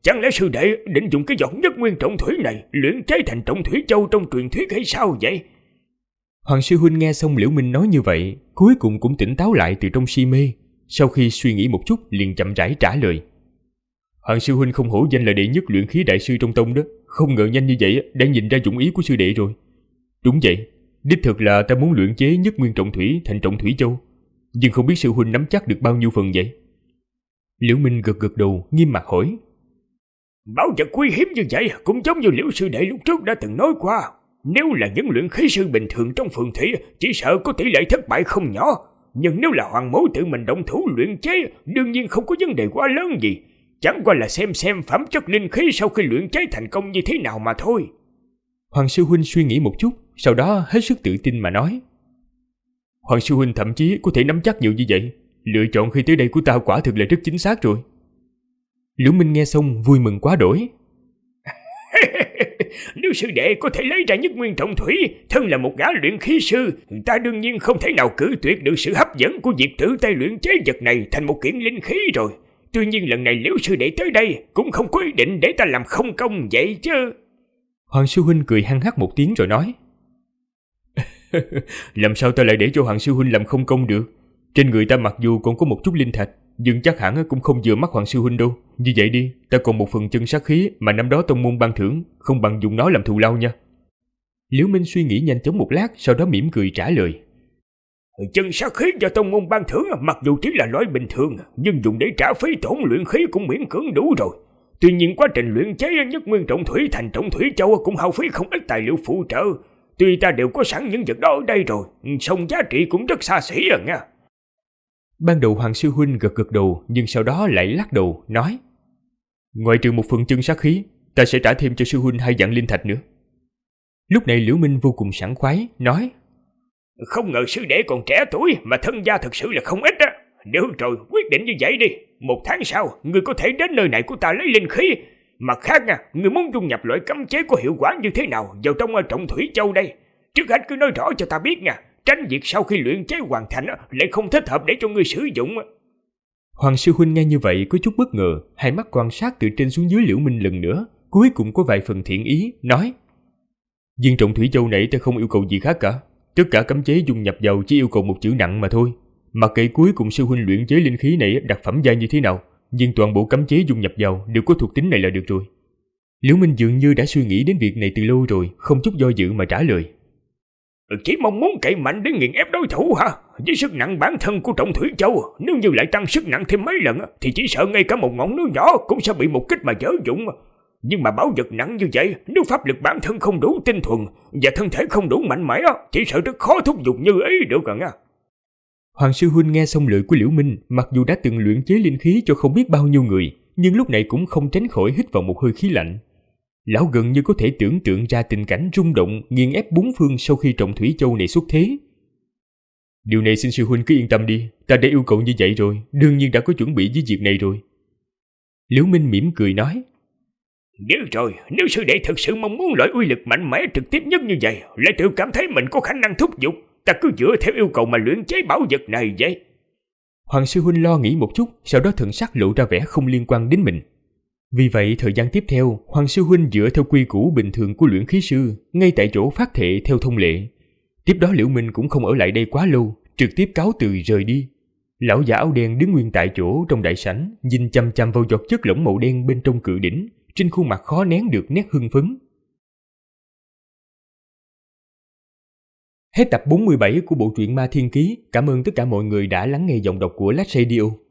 Chẳng lẽ sư đệ định dùng cái giọt nhất nguyên trọng thủy này luyện chế thành trọng thủy châu trong truyền thuyết hay sao vậy? Hoàng sư huynh nghe xong Liễu Minh nói như vậy, cuối cùng cũng tỉnh táo lại từ trong si mê. Sau khi suy nghĩ một chút liền chậm rãi trả lời. Hoàng sư huynh không hổ danh là đệ nhất luyện khí đại sư trong tông đó, không ngờ nhanh như vậy đã nhìn ra dụng ý của sư đệ rồi. Đúng vậy, đích thực là ta muốn luyện chế nhất nguyên trọng thủy thành trọng thủy châu, nhưng không biết sư huynh nắm chắc được bao nhiêu phần vậy? Liễu Minh gật gật đầu, nghiêm mặt hỏi. Bảo vật quý hiếm như vậy cũng giống như Liễu sư đệ lúc trước đã từng nói qua, nếu là những luyện khí sư bình thường trong phường thị chỉ sợ có tỷ lệ thất bại không nhỏ, nhưng nếu là hoàng mẫu tự mình động thủ luyện chế đương nhiên không có vấn đề quá lớn gì, chẳng qua là xem phẩm chất linh khí sau khi luyện chế thành công như thế nào mà thôi. Hoàng sư huynh suy nghĩ một chút, sau đó hết sức tự tin mà nói. Hoàng sư huynh thậm chí có thể nắm chắc nhiều như vậy, lựa chọn khi tới đây của ta quả thực là rất chính xác rồi. Liễu Minh nghe xong vui mừng quá đỗi. Nếu sư đệ có thể lấy ra nhất nguyên trọng thủy, thân là một gã luyện khí sư, ta đương nhiên không thể nào cử tuyệt được sự hấp dẫn của việc tự tay luyện chế vật này thành một kiện linh khí rồi. Tuy nhiên lần này Liễu sư đệ tới đây cũng không có ý định để ta làm không công vậy chứ. Hoàng sư huynh cười hăng hắc một tiếng rồi nói. Làm sao ta lại để cho Hoàng sư huynh làm không công được? Trên người ta mặc dù còn có một chút linh thạch, nhưng chắc hẳn cũng không vừa mắt Hoàng sư huynh đâu. Như vậy đi, ta còn một phần chân sát khí mà năm đó tông môn ban thưởng, không bằng dùng nó làm thù lao nha. Liễu Minh suy nghĩ nhanh chóng một lát, sau đó mỉm cười trả lời. Chân sát khí do tông môn ban thưởng mặc dù chỉ là loại bình thường, nhưng dùng để trả phí tổn luyện khí cũng miễn cưỡng đủ rồi. Tuy nhiên quá trình luyện chế nhất nguyên trọng thủy thành trọng thủy châu cũng hao phí không ít tài liệu phụ trợ. Tuy ta đều có sẵn những vật đó ở đây rồi, song giá trị cũng rất xa xỉ à nha. Ban đầu Hoàng sư huynh gật gật đầu, nhưng sau đó lại lắc đầu, nói. Ngoại trừ một phần chân sát khí, ta sẽ trả thêm cho sư huynh 2 vạn linh thạch nữa. Lúc này Liễu Minh vô cùng sảng khoái, nói. Không ngờ sư đệ còn trẻ tuổi mà thân gia thật sự là không ít á. Được rồi, quyết định như vậy đi. 1 tháng sau, người có thể đến nơi này của ta lấy linh khí. Mặt khác nha, người muốn dung nhập loại cấm chế có hiệu quả như thế nào vào trong trọng thủy châu đây? Trước hết cứ nói rõ cho ta biết nha, tránh việc sau khi luyện chế hoàn thành lại không thích hợp để cho người sử dụng. Hoàng sư huynh nghe như vậy có chút bất ngờ, hai mắt quan sát từ trên xuống dưới Liễu Minh lần nữa, cuối cùng có vài phần thiện ý, nói. Viên trọng thủy châu này ta không yêu cầu gì khác cả, tất cả cấm chế dung nhập vào chỉ yêu cầu một chữ nặng mà thôi. Mặc kệ cuối cùng sư huynh luyện chế linh khí này đạt phẩm giai như thế nào, nhưng toàn bộ cấm chế dung nhập vào đều có thuộc tính này là được rồi. Liễu Minh dường như đã suy nghĩ đến việc này từ lâu rồi, không chút do dự mà trả lời. Chỉ mong muốn cậy mạnh để nghiền ép đối thủ hả? Với sức nặng bản thân của trọng thủy châu, nếu như lại tăng sức nặng thêm mấy lần thì chỉ sợ ngay cả một ngọn núi nhỏ cũng sẽ bị một kích mà dở dụng. Nhưng mà bảo vật nặng như vậy, nếu pháp lực bản thân không đủ tinh thuần và thân thể không đủ mạnh mẽ, chỉ sợ rất khó thúc giục như ý được rồi nha. Hoàng sư huynh nghe xong lời của Liễu Minh, mặc dù đã từng luyện chế linh khí cho không biết bao nhiêu người, nhưng lúc này cũng không tránh khỏi hít vào một hơi khí lạnh. Lão gần như có thể tưởng tượng ra tình cảnh rung động nghiền ép 4 phương sau khi trọng thủy châu này xuất thế. Điều này xin sư huynh cứ yên tâm đi, ta đã yêu cầu như vậy rồi, đương nhiên đã có chuẩn bị với việc này rồi. Liễu Minh mỉm cười nói. Được rồi, nếu sư đệ thực sự mong muốn loại uy lực mạnh mẽ trực tiếp nhất như vậy, lại tự cảm thấy mình có khả năng thúc giục, ta cứ dựa theo yêu cầu mà luyện chế bảo vật này vậy. Hoàng sư huynh lo nghĩ một chút, sau đó thần sắc lộ ra vẻ không liên quan đến mình. Vì vậy thời gian tiếp theo, Hoàng sư huynh dựa theo quy củ bình thường của luyện khí sư, ngay tại chỗ phát thệ theo thông lệ. Tiếp đó Liễu Minh cũng không ở lại đây quá lâu, trực tiếp cáo từ rời đi. Lão giả áo đen đứng nguyên tại chỗ trong đại sảnh, nhìn chăm chăm vào giọt chất lỏng màu đen bên trong cự đỉnh, trên khuôn mặt khó nén được nét hưng phấn. Hết tập 47 của bộ truyện Ma Thiên Ký. Cảm ơn tất cả mọi người đã lắng nghe giọng đọc của Lách Radio.